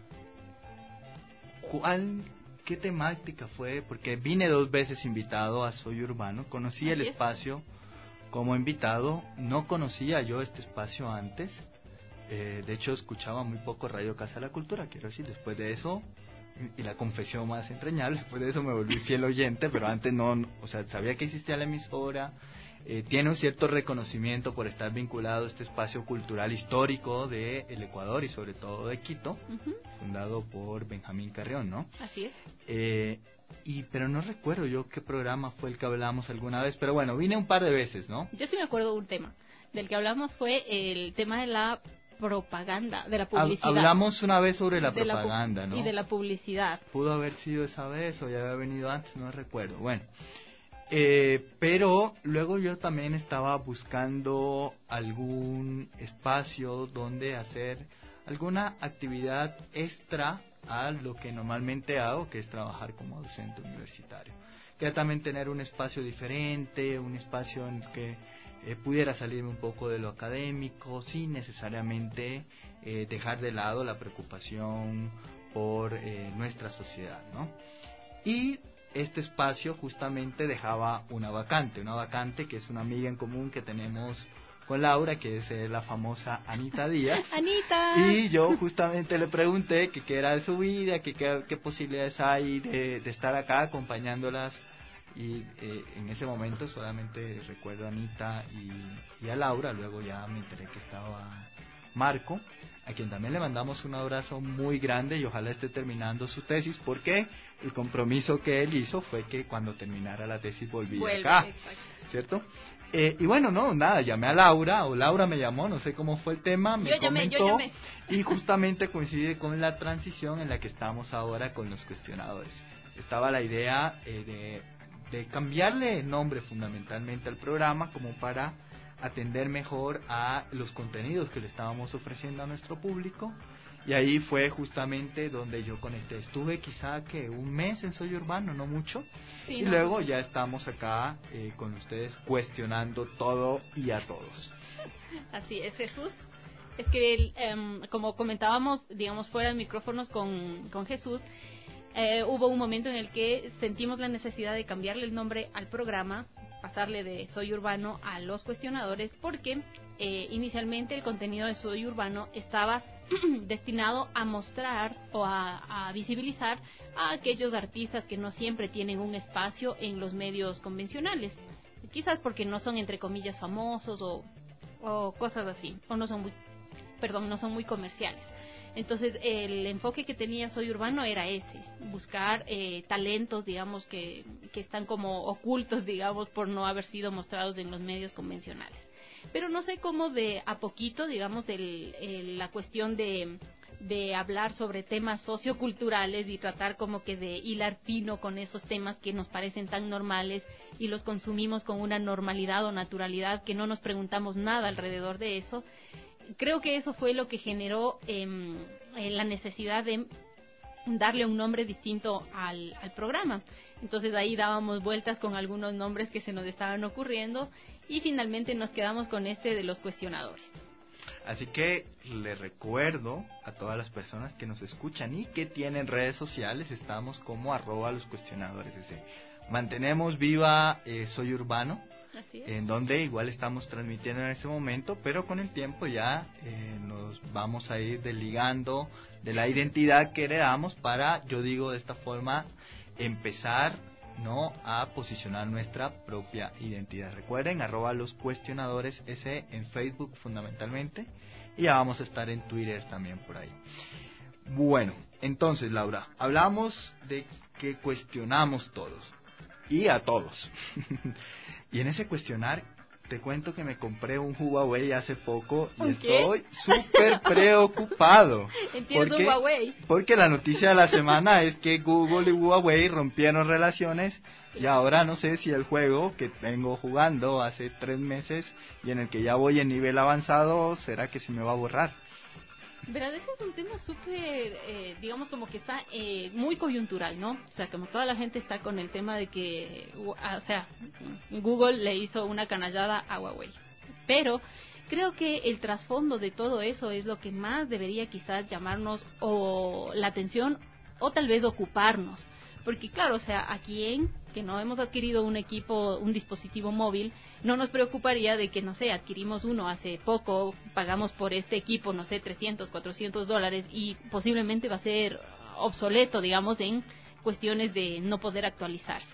¿Cuál, qué temática fue? Porque vine dos veces invitado a Soy Urbano, conocí el espacio como invitado, no conocía yo este espacio antes, eh, de hecho escuchaba muy poco Radio Casa de la Cultura, quiero decir, después de eso, y la confesión más entrañable, después de eso me volví fiel oyente, pero antes no, o sea, sabía que existía la emisora, eh, tiene un cierto reconocimiento por estar vinculado a este espacio cultural histórico de el Ecuador y sobre todo de Quito, uh-huh. fundado por Benjamín Carrión, ¿no? Así es. Eh, y pero no recuerdo yo qué programa fue el que hablamos alguna vez, pero bueno, vine un par de veces, ¿no? Yo sí me acuerdo de un tema, del que hablamos fue el tema de la propaganda, de la publicidad. Hablamos una vez sobre la de propaganda, la pu- ¿no? Y de la publicidad. Pudo haber sido esa vez o ya había venido antes, no recuerdo. Bueno, eh, pero luego yo también estaba buscando algún espacio donde hacer alguna actividad extra a lo que normalmente hago, que es trabajar como docente universitario. Quería también tener un espacio diferente, un espacio en que Eh, pudiera salirme un poco de lo académico sin necesariamente eh, dejar de lado la preocupación por eh, nuestra sociedad, ¿no? Y este espacio justamente dejaba una vacante, una vacante que es una amiga en común que tenemos con Laura, que es eh, la famosa Anita Díaz. ¡Anita! Y yo justamente le pregunté que qué era de su vida, que qué, qué posibilidades hay de, de estar acá acompañándolas. Y eh, en ese momento solamente recuerdo a Anita y, y a Laura, luego ya me enteré que estaba Marco, a quien también le mandamos un abrazo muy grande y ojalá esté terminando su tesis, porque el compromiso que él hizo fue que cuando terminara la tesis volvía Vuelve, acá, exacto. ¿cierto? Eh, y bueno, no, nada, llamé a Laura, o Laura me llamó, no sé cómo fue el tema, me yo llamé, comentó, yo llamé. y justamente coincide con la transición en la que estamos ahora con los cuestionadores. Estaba la idea eh, de de cambiarle el nombre fundamentalmente al programa como para atender mejor a los contenidos que le estábamos ofreciendo a nuestro público, y ahí fue justamente donde yo conecté. Estuve quizá que un mes en Soy Urbano, no mucho, sí, y no, luego pues, ya estamos acá eh, con ustedes cuestionando todo y a todos. Así es, Jesús. Es que um, como comentábamos, digamos, fuera de micrófonos con, con Jesús, Eh, hubo un momento en el que sentimos la necesidad de cambiarle el nombre al programa, pasarle de Soy Urbano a Los Cuestionadores, porque eh, inicialmente el contenido de Soy Urbano estaba destinado a mostrar o a, a visibilizar a aquellos artistas que no siempre tienen un espacio en los medios convencionales, quizás porque no son entre comillas famosos o, o cosas así, o no son muy, perdón, no son muy comerciales. Entonces el enfoque que tenía Soy Urbano era ese, buscar eh, talentos, digamos, que, que están como ocultos, digamos, por no haber sido mostrados en los medios convencionales. Pero no sé cómo de a poquito, digamos, el, el, la cuestión de, de hablar sobre temas socioculturales y tratar como que de hilar fino con esos temas que nos parecen tan normales y los consumimos con una normalidad o naturalidad que no nos preguntamos nada alrededor de eso. Creo que eso fue lo que generó eh, la necesidad de darle un nombre distinto al, al programa. Entonces ahí dábamos vueltas con algunos nombres que se nos estaban ocurriendo y finalmente nos quedamos con este de los cuestionadores. Así que les recuerdo a todas las personas que nos escuchan y que tienen redes sociales, estamos como arroba los cuestionadores ese. Mantenemos viva eh, Soy Urbano, en donde igual estamos transmitiendo en este momento, pero con el tiempo ya eh, nos vamos a ir desligando de la identidad que heredamos para, yo digo de esta forma, empezar no a posicionar nuestra propia identidad. Recuerden, arroba los cuestionadores ese en Facebook fundamentalmente, y ya vamos a estar en Twitter también por ahí. Bueno, entonces Laura, hablamos de que cuestionamos todos y a todos. Y en ese cuestionar, te cuento que me compré un Huawei hace poco y estoy súper preocupado. ¿Entiendes porque, un Huawei? Porque la noticia de la semana es que Google y Huawei rompieron relaciones y ahora no sé si el juego que vengo jugando hace tres meses y en el que ya voy en nivel avanzado, ¿será que se me va a borrar? Verás, ese es un tema súper, eh, digamos, como que está eh, muy coyuntural, ¿no? O sea, como toda la gente está con el tema de que, o sea, Google le hizo una canallada a Huawei. Pero creo que el trasfondo de todo eso es lo que más debería quizás llamarnos o la atención o tal vez ocuparnos. Porque claro, o sea, ¿a quién que no hemos adquirido un equipo, un dispositivo móvil, no nos preocuparía de que, no sé, adquirimos uno hace poco, pagamos por este equipo, no sé, trescientos, cuatrocientos dólares y posiblemente va a ser obsoleto, digamos, en cuestiones de no poder actualizarse?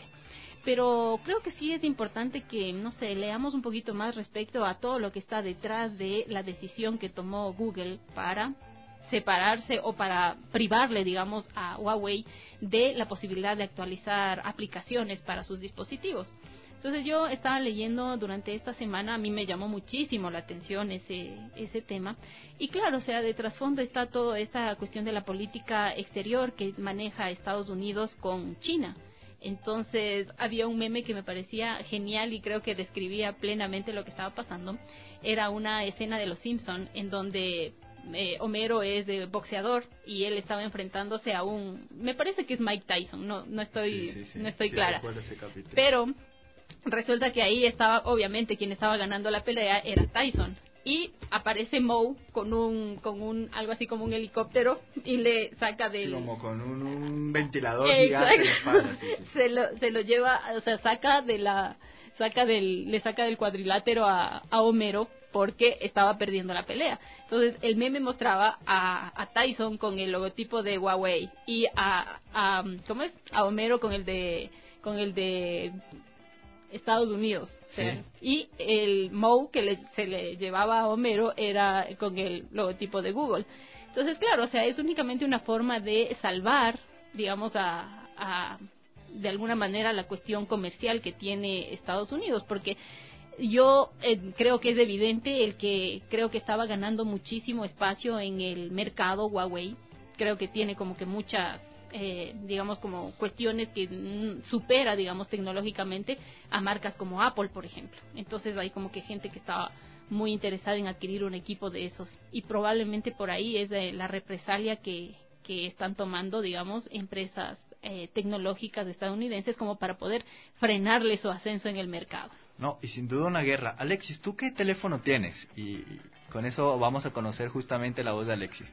Pero creo que sí es importante que, no sé, leamos un poquito más respecto a todo lo que está detrás de la decisión que tomó Google para separarse o para privarle, digamos, a Huawei de la posibilidad de actualizar aplicaciones para sus dispositivos. Entonces yo estaba leyendo durante esta semana, a mí me llamó muchísimo la atención ese ese tema, y claro, o sea, de trasfondo está toda esta cuestión de la política exterior que maneja Estados Unidos con China. Entonces había un meme que me parecía genial y creo que describía plenamente lo que estaba pasando. Era una escena de Los Simpson en donde Eh, Homero es de boxeador y él estaba enfrentándose a un, me parece que es Mike Tyson, no no estoy sí, sí, sí, no estoy sí, clara, pero resulta que ahí estaba, obviamente quien estaba ganando la pelea era Tyson, y aparece Moe con un con un algo así como un helicóptero y le saca del, sí, como con un, un ventilador gigante de espalda, sí, sí. se lo se lo lleva, o sea, saca de la saca del le saca del cuadrilátero a, a Homero porque estaba perdiendo la pelea. Entonces el meme mostraba a, a Tyson con el logotipo de Huawei y a, a ¿cómo es? A Homero con el de con el de Estados Unidos. O sea, sí. Y el Moe que le, se le llevaba a Homero era con el logotipo de Google. Entonces, claro, o sea, es únicamente una forma de salvar, digamos, a, a de alguna manera la cuestión comercial que tiene Estados Unidos, porque yo eh, creo que es evidente el que creo que estaba ganando muchísimo espacio en el mercado Huawei. Creo que tiene como que muchas, eh, digamos, como cuestiones que mm, supera, digamos, tecnológicamente a marcas como Apple, por ejemplo. Entonces hay como que gente que estaba muy interesada en adquirir un equipo de esos. Y probablemente por ahí es de la represalia que, que están tomando, digamos, empresas eh, tecnológicas estadounidenses como para poder frenarle su ascenso en el mercado. No, y sin duda una guerra. Alexis, ¿tú qué teléfono tienes? Y con eso vamos a conocer justamente la voz de Alexis.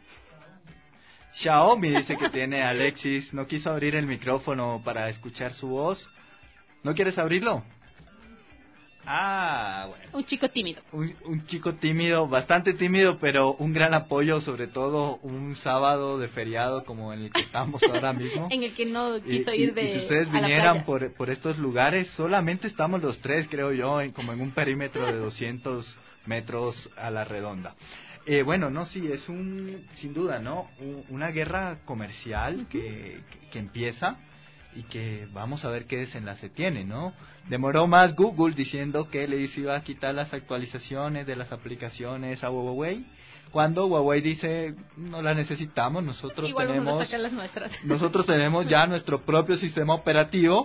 Xiaomi dice que tiene Alexis. No quiso abrir el micrófono para escuchar su voz. ¿No quieres abrirlo? Ah, bueno. Un chico tímido. Un, un chico tímido, bastante tímido, pero un gran apoyo, sobre todo un sábado de feriado como en el que estamos ahora mismo. En el que no quiso y, ir de y si ustedes a la vinieran playa. por, por estos lugares, solamente estamos los tres, creo yo, en, como en un perímetro de doscientos metros a la redonda. Eh, bueno, no, sí, es un, sin duda, ¿no? Un, una guerra comercial uh-huh. que, que, que empieza y que vamos a ver qué desenlace tiene, ¿no? Demoró más Google diciendo que les iba a quitar las actualizaciones de las aplicaciones a Huawei, cuando Huawei dice, no las necesitamos, nosotros Igual tenemos vamos a sacar las nuestras. nosotros tenemos ya nuestro propio sistema operativo.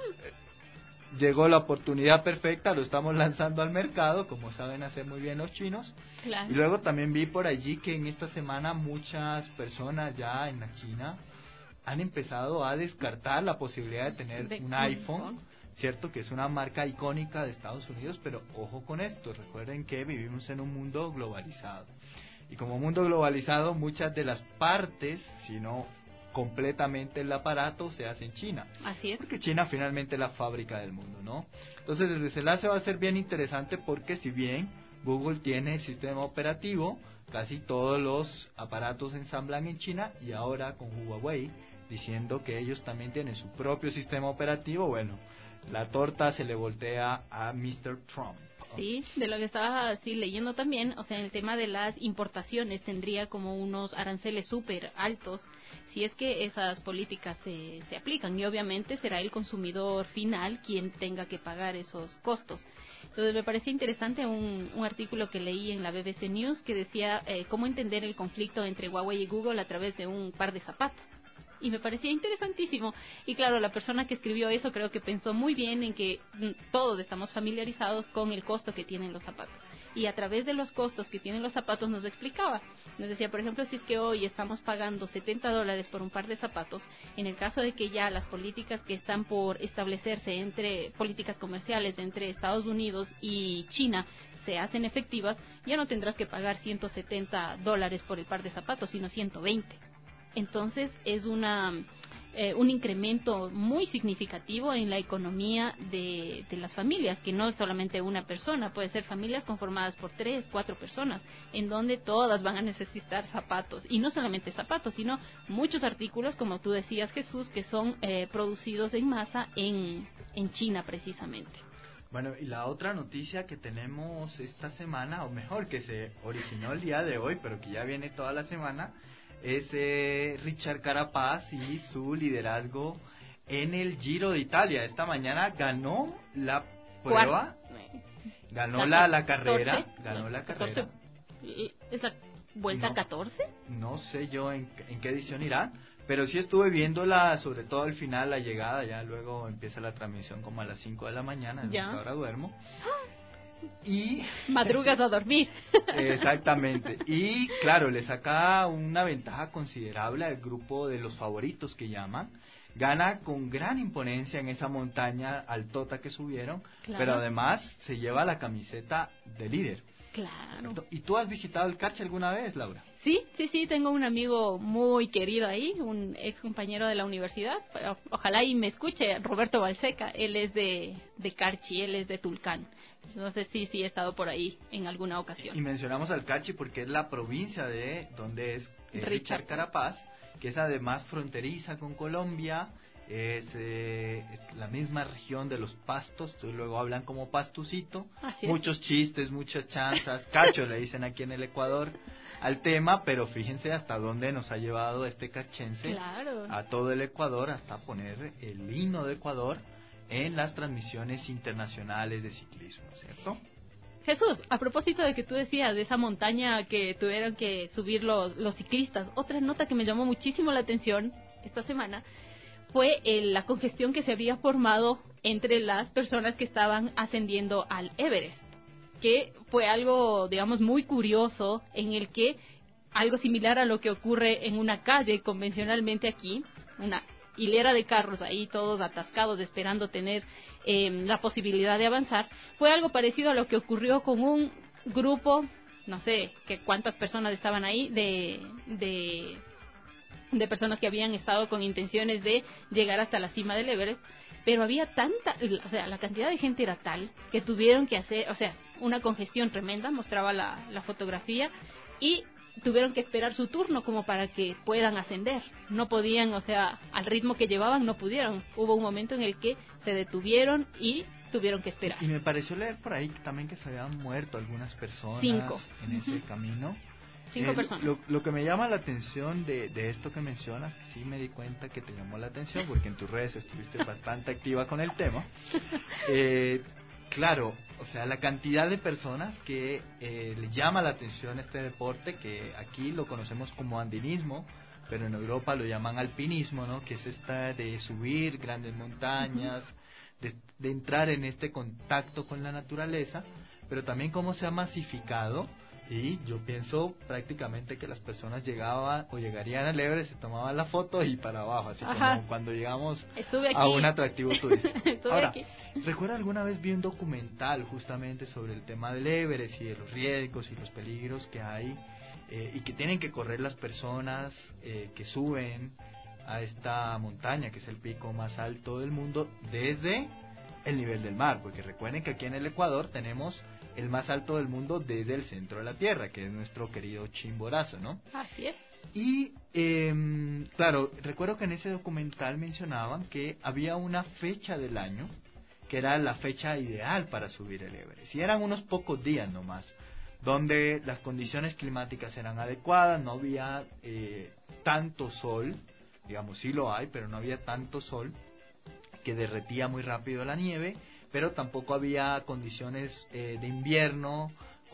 Llegó la oportunidad perfecta, lo estamos lanzando al mercado, como saben hacer muy bien los chinos. Claro. Y luego también vi por allí que en esta semana muchas personas ya en la China han empezado a descartar la posibilidad de tener de un iPhone, iPhone, cierto que es una marca icónica de Estados Unidos, pero ojo con esto, recuerden que vivimos en un mundo globalizado. Y como mundo globalizado, muchas de las partes, si no completamente el aparato, se hace en China. Así es. Porque China finalmente es la fábrica del mundo, ¿no? Entonces el desenlace va a ser bien interesante porque si bien Google tiene el sistema operativo, casi todos los aparatos se ensamblan en China, y ahora con Huawei diciendo que ellos también tienen su propio sistema operativo, bueno, la torta se le voltea a mister Trump. Sí, de lo que estaba así leyendo también, o sea, en el tema de las importaciones tendría como unos aranceles súper altos si es que esas políticas se, se aplican, y obviamente será el consumidor final quien tenga que pagar esos costos. Entonces me parecía interesante un, un artículo que leí en la B B C News que decía eh, cómo entender el conflicto entre Huawei y Google a través de un par de zapatos. Y me parecía interesantísimo. Y claro, la persona que escribió eso creo que pensó muy bien en que mm, todos estamos familiarizados con el costo que tienen los zapatos. Y a través de los costos que tienen los zapatos nos explicaba. Nos decía, por ejemplo, si es que hoy estamos pagando setenta dólares por un par de zapatos, en el caso de que ya las políticas que están por establecerse entre políticas comerciales entre Estados Unidos y China se hacen efectivas, ya no tendrás que pagar ciento setenta dólares por el par de zapatos, sino ciento veinte. Entonces es una eh, un incremento muy significativo en la economía de, de las familias, que no es solamente una persona, puede ser familias conformadas por tres, cuatro personas, en donde todas van a necesitar zapatos, y no solamente zapatos, sino muchos artículos, como tú decías, Jesús, que son eh, producidos en masa en, en China precisamente. Bueno, y la otra noticia que tenemos esta semana, o mejor, que se originó el día de hoy, pero que ya viene toda la semana, es eh, Richard Carapaz y su liderazgo en el Giro de Italia. Esta mañana ganó la prueba, ganó la, la carrera, ganó la carrera. ¿Es la vuelta no, catorce? No sé yo en, en qué edición irá, pero sí estuve viéndola, sobre todo al final, la llegada, ya luego empieza la transmisión como a las cinco de la mañana, ya. Ahora duermo. Y madrugas a dormir. Exactamente. Y claro, le saca una ventaja considerable al grupo de los favoritos que llaman. Gana con gran imponencia en esa montaña altota que subieron, claro. Pero además se lleva la camiseta de líder. Claro. ¿Y tú has visitado el Carchi alguna vez, Laura? Sí, sí, sí, tengo un amigo muy querido ahí, un ex compañero de la universidad, ojalá y me escuche, Roberto Balseca, él es de, de Carchi, él es de Tulcán, no sé si sí, sí he estado por ahí en alguna ocasión. Y mencionamos al Carchi porque es la provincia de donde es eh, Richard. Richard Carapaz, que es además fronteriza con Colombia, es, eh, es la misma región de los pastos, luego hablan como pastucito, muchos chistes, muchas chanzas, cacho le dicen aquí en el Ecuador al tema, pero fíjense hasta dónde nos ha llevado este carchense, claro. A todo el Ecuador, hasta poner el himno de Ecuador en las transmisiones internacionales de ciclismo, ¿cierto? Jesús, a propósito de que tú decías de esa montaña que tuvieron que subir los, los ciclistas, otra nota que me llamó muchísimo la atención esta semana fue eh, la congestión que se había formado entre las personas que estaban ascendiendo al Everest, que fue algo, digamos, muy curioso, en el que algo similar a lo que ocurre en una calle convencionalmente aquí, una hilera de carros ahí todos atascados esperando tener eh, la posibilidad de avanzar, fue algo parecido a lo que ocurrió con un grupo, no sé que cuántas personas estaban ahí, de, de de personas que habían estado con intenciones de llegar hasta la cima del Everest, pero había tanta, o sea, la cantidad de gente era tal que tuvieron que hacer, o sea, una congestión tremenda, mostraba la, la fotografía, y tuvieron que esperar su turno como para que puedan ascender. No podían, o sea, al ritmo que llevaban no pudieron. Hubo un momento en el que se detuvieron y tuvieron que esperar. Y me pareció leer por ahí también que se habían muerto algunas personas Cinco. en ese Uh-huh. camino. Cinco Eh, personas. Lo, lo que me llama la atención de, de esto que mencionas, que sí me di cuenta que te llamó la atención, porque en tus redes estuviste bastante activa con el tema. Eh, claro, o sea, la cantidad de personas que eh, le llama la atención este deporte, que aquí lo conocemos como andinismo, pero en Europa lo llaman alpinismo, ¿no? Que es esta de subir grandes montañas, de, de entrar en este contacto con la naturaleza, pero también cómo se ha masificado. Y yo pienso prácticamente que las personas llegaban o llegarían al Everest, se tomaban la foto y para abajo, así Ajá. como cuando llegamos Estuve aquí. a un atractivo turístico. Estuve Ahora, aquí. recuerdo alguna vez vi un documental justamente sobre el tema del Everest y de los riesgos y los peligros que hay eh, y que tienen que correr las personas eh, que suben a esta montaña, que es el pico más alto del mundo, desde el nivel del mar, porque recuerden que aquí en el Ecuador tenemos el más alto del mundo desde el centro de la Tierra, que es nuestro querido Chimborazo, ¿no? Así es. Y, eh, claro, recuerdo que en ese documental mencionaban que había una fecha del año, que era la fecha ideal para subir el Everest, y eran unos pocos días nomás, donde las condiciones climáticas eran adecuadas, no había eh, tanto sol, digamos, sí lo hay, pero no había tanto sol, que derretía muy rápido la nieve, pero tampoco había condiciones eh, de invierno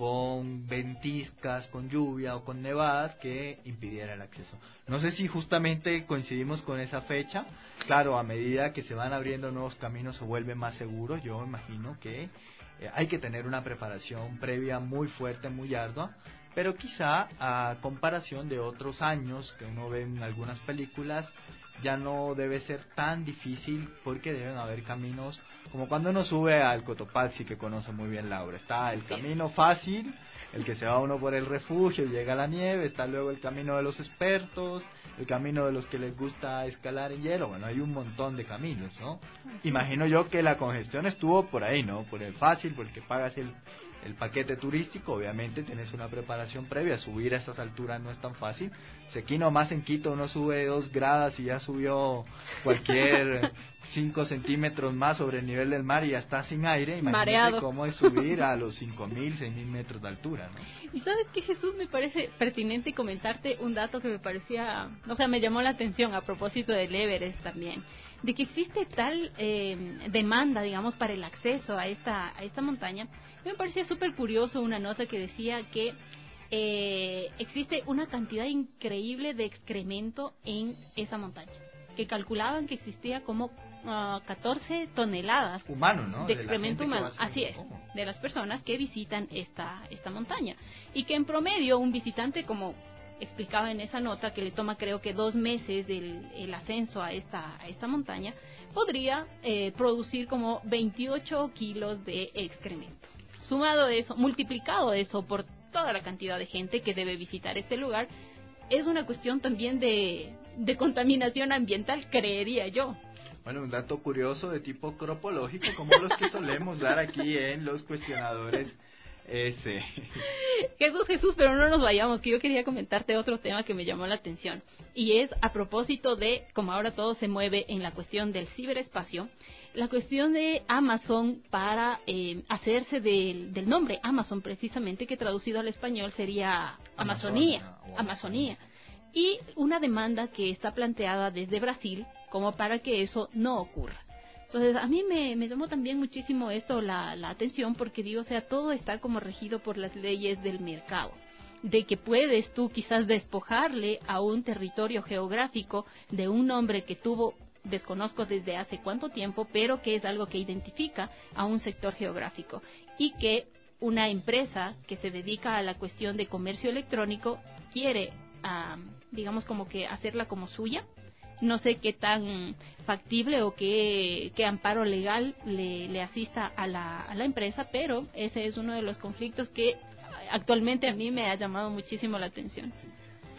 con ventiscas, con lluvia o con nevadas que impidiera el acceso. No sé si justamente coincidimos con esa fecha. Claro, a medida que se van abriendo nuevos caminos se vuelve más seguro. Yo imagino que eh, hay que tener una preparación previa muy fuerte, muy ardua, pero quizá a comparación de otros años que uno ve en algunas películas, ya no debe ser tan difícil porque deben haber caminos como cuando uno sube al Cotopaxi, que conoce muy bien Laura. Está el camino fácil, el que se va uno por el refugio y llega a la nieve, está luego el camino de los expertos, el camino de los que les gusta escalar en hielo. Bueno, hay un montón de caminos, ¿no? Imagino yo que la congestión estuvo por ahí, ¿no? Por el fácil, porque pagas el el paquete turístico, obviamente tienes una preparación previa. Subir a esas alturas no es tan fácil. Si aquí nomás en Quito uno sube dos gradas y ya subió cualquier cinco centímetros más sobre el nivel del mar y ya está sin aire, imagínate Mareado. cómo es subir a los cinco mil, seis mil metros de altura, ¿no? Y sabes que, Jesús, me parece pertinente comentarte un dato que me parecía, o sea, me llamó la atención a propósito del Everest también, de que existe tal eh, demanda, digamos, para el acceso a esta a esta montaña. Me parecía súper curioso una nota que decía que eh, existe una cantidad increíble de excremento en esa montaña, que calculaban que existía como uh, catorce toneladas humano, ¿no? de De la excremento gente que humano, va así es, subiendo. de las personas que visitan esta esta montaña, y que en promedio un visitante, como explicaba en esa nota, que le toma creo que dos meses el, el ascenso a esta a esta montaña, podría eh, producir como veintiocho kilos de excremento. Sumado eso, multiplicado eso por toda la cantidad de gente que debe visitar este lugar, es una cuestión también de, de contaminación ambiental, creería yo. Bueno, un dato curioso de tipo cropológico, como los que solemos dar aquí en los cuestionadores. Ese. Jesús, Jesús, pero no nos vayamos, que yo quería comentarte otro tema que me llamó la atención, y es a propósito de, como ahora todo se mueve en la cuestión del ciberespacio, la cuestión de Amazon para eh, hacerse del, del nombre Amazon, precisamente, que traducido al español sería Amazonía, Amazonia, o Amazonía, y una demanda que está planteada desde Brasil como para que eso no ocurra. Entonces, a mí me, me llamó también muchísimo esto la, la atención, porque digo, o sea, todo está como regido por las leyes del mercado, de que puedes tú quizás despojarle a un territorio geográfico de un nombre que tuvo, desconozco desde hace cuánto tiempo, pero que es algo que identifica a un sector geográfico, y que una empresa que se dedica a la cuestión de comercio electrónico quiere, um, digamos, como que hacerla como suya. No sé qué tan factible o qué, qué amparo legal le, le asista a la, a la empresa, pero ese es uno de los conflictos que actualmente a mí me ha llamado muchísimo la atención. Sí.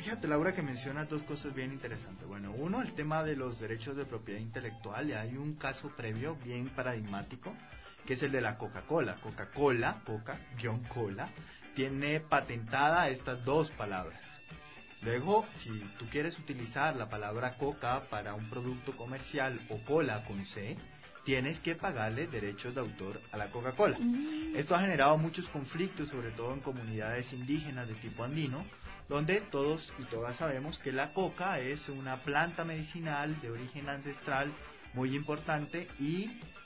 Fíjate, Laura, que mencionas dos cosas bien interesantes. Bueno, uno, el tema de los derechos de propiedad intelectual, y hay un caso previo bien paradigmático, que es el de la Coca-Cola. Coca-Cola, Coca-Cola, tiene patentada estas dos palabras. Luego, si tú quieres utilizar la palabra coca para un producto comercial o cola con C, tienes que pagarle derechos de autor a la Coca-Cola. Mm. Esto ha generado muchos conflictos, sobre todo en comunidades indígenas de tipo andino, donde todos y todas sabemos que la coca es una planta medicinal de origen ancestral muy importante y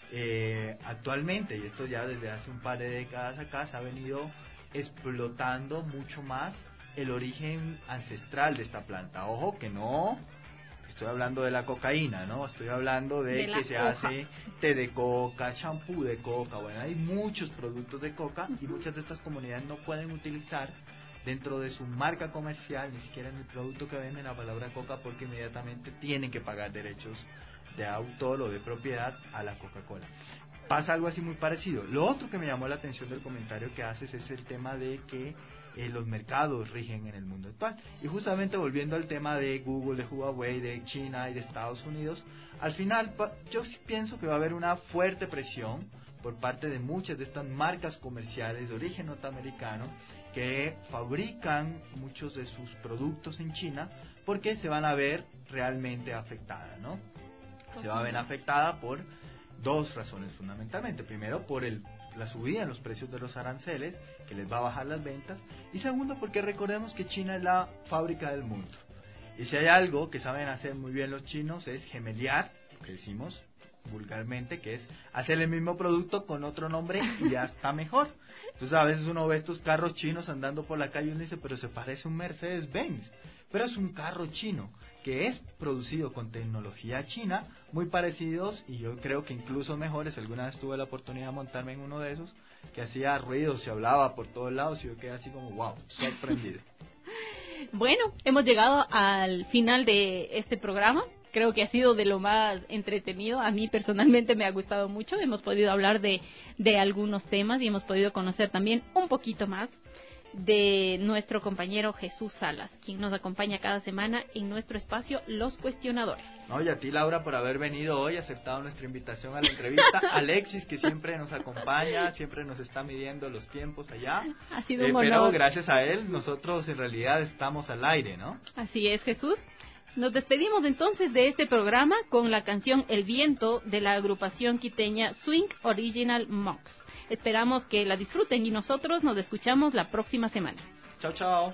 eh, actualmente, y esto ya desde hace un par de décadas acá, se ha venido explotando mucho más el origen ancestral de esta planta. Ojo que no estoy hablando de la cocaína, ¿no? Estoy hablando de, de que se hoja. hace té de coca, champú de coca. Bueno, hay muchos productos de coca y muchas de estas comunidades no pueden utilizar dentro de su marca comercial, ni siquiera en el producto que venden, la palabra coca, porque inmediatamente tienen que pagar derechos de autor o de propiedad a la Coca-Cola. Pasa algo así muy parecido. Lo otro que me llamó la atención del comentario que haces es el tema de que eh, los mercados rigen en el mundo actual. Y justamente volviendo al tema de Google, de Huawei, de China y de Estados Unidos, al final yo sí pienso que va a haber una fuerte presión por parte de muchas de estas marcas comerciales de origen norteamericano que fabrican muchos de sus productos en China, porque se van a ver realmente afectadas, ¿no? Se va a ver afectada por dos razones fundamentalmente. Primero, por el, la subida en los precios de los aranceles, que les va a bajar las ventas. Y segundo, porque recordemos que China es la fábrica del mundo. Y si hay algo que saben hacer muy bien los chinos es gemelear, lo que decimos vulgarmente, que es hacer el mismo producto con otro nombre y ya está mejor. Entonces a veces uno ve estos carros chinos andando por la calle y uno dice, pero se parece a un Mercedes-Benz. Pero es un carro chino que es producido con tecnología china, muy parecidos y yo creo que incluso mejores. Alguna vez tuve la oportunidad de montarme en uno de esos que hacía ruido, se hablaba por todos lados y yo quedé así como wow, sorprendido. Bueno, hemos llegado al final de este programa. Creo que ha sido de lo más entretenido. A mí personalmente me ha gustado mucho. Hemos podido hablar de, de algunos temas y hemos podido conocer también un poquito más de nuestro compañero Jesús Salas, quien nos acompaña cada semana en nuestro espacio Los Cuestionadores. No, y a ti, Laura, por haber venido hoy, aceptado nuestra invitación a la entrevista. Alexis, que siempre nos acompaña, siempre nos está midiendo los tiempos allá. Ha sido un eh, honor. Pero gracias a él, nosotros en realidad estamos al aire, ¿no? Así es, Jesús. Nos despedimos entonces de este programa con la canción El Viento de la agrupación quiteña Swing Original Monks. Esperamos que la disfruten y nosotros nos escuchamos la próxima semana. Chao, chao.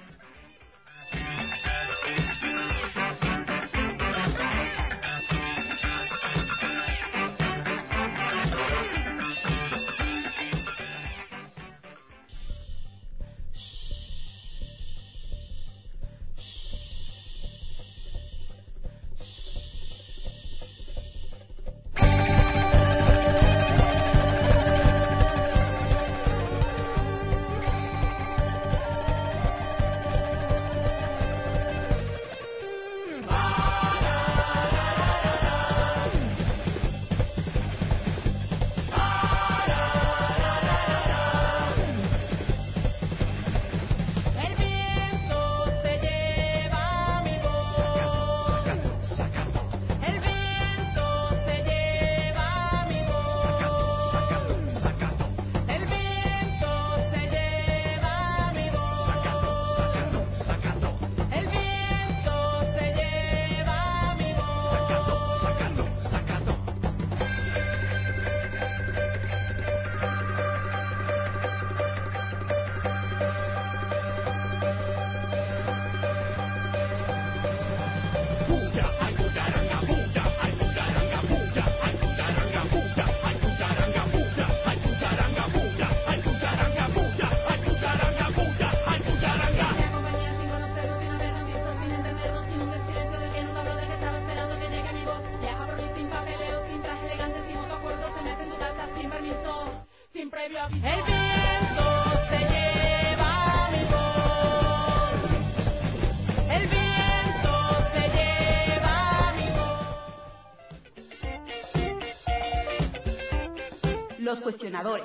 Los Cuestionadores.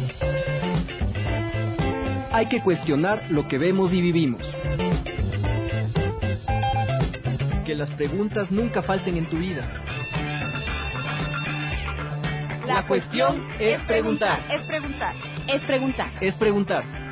Hay que cuestionar lo que vemos y vivimos. Que las preguntas nunca falten en tu vida. La cuestión es preguntar. Es preguntar. Es preguntar. Es preguntar.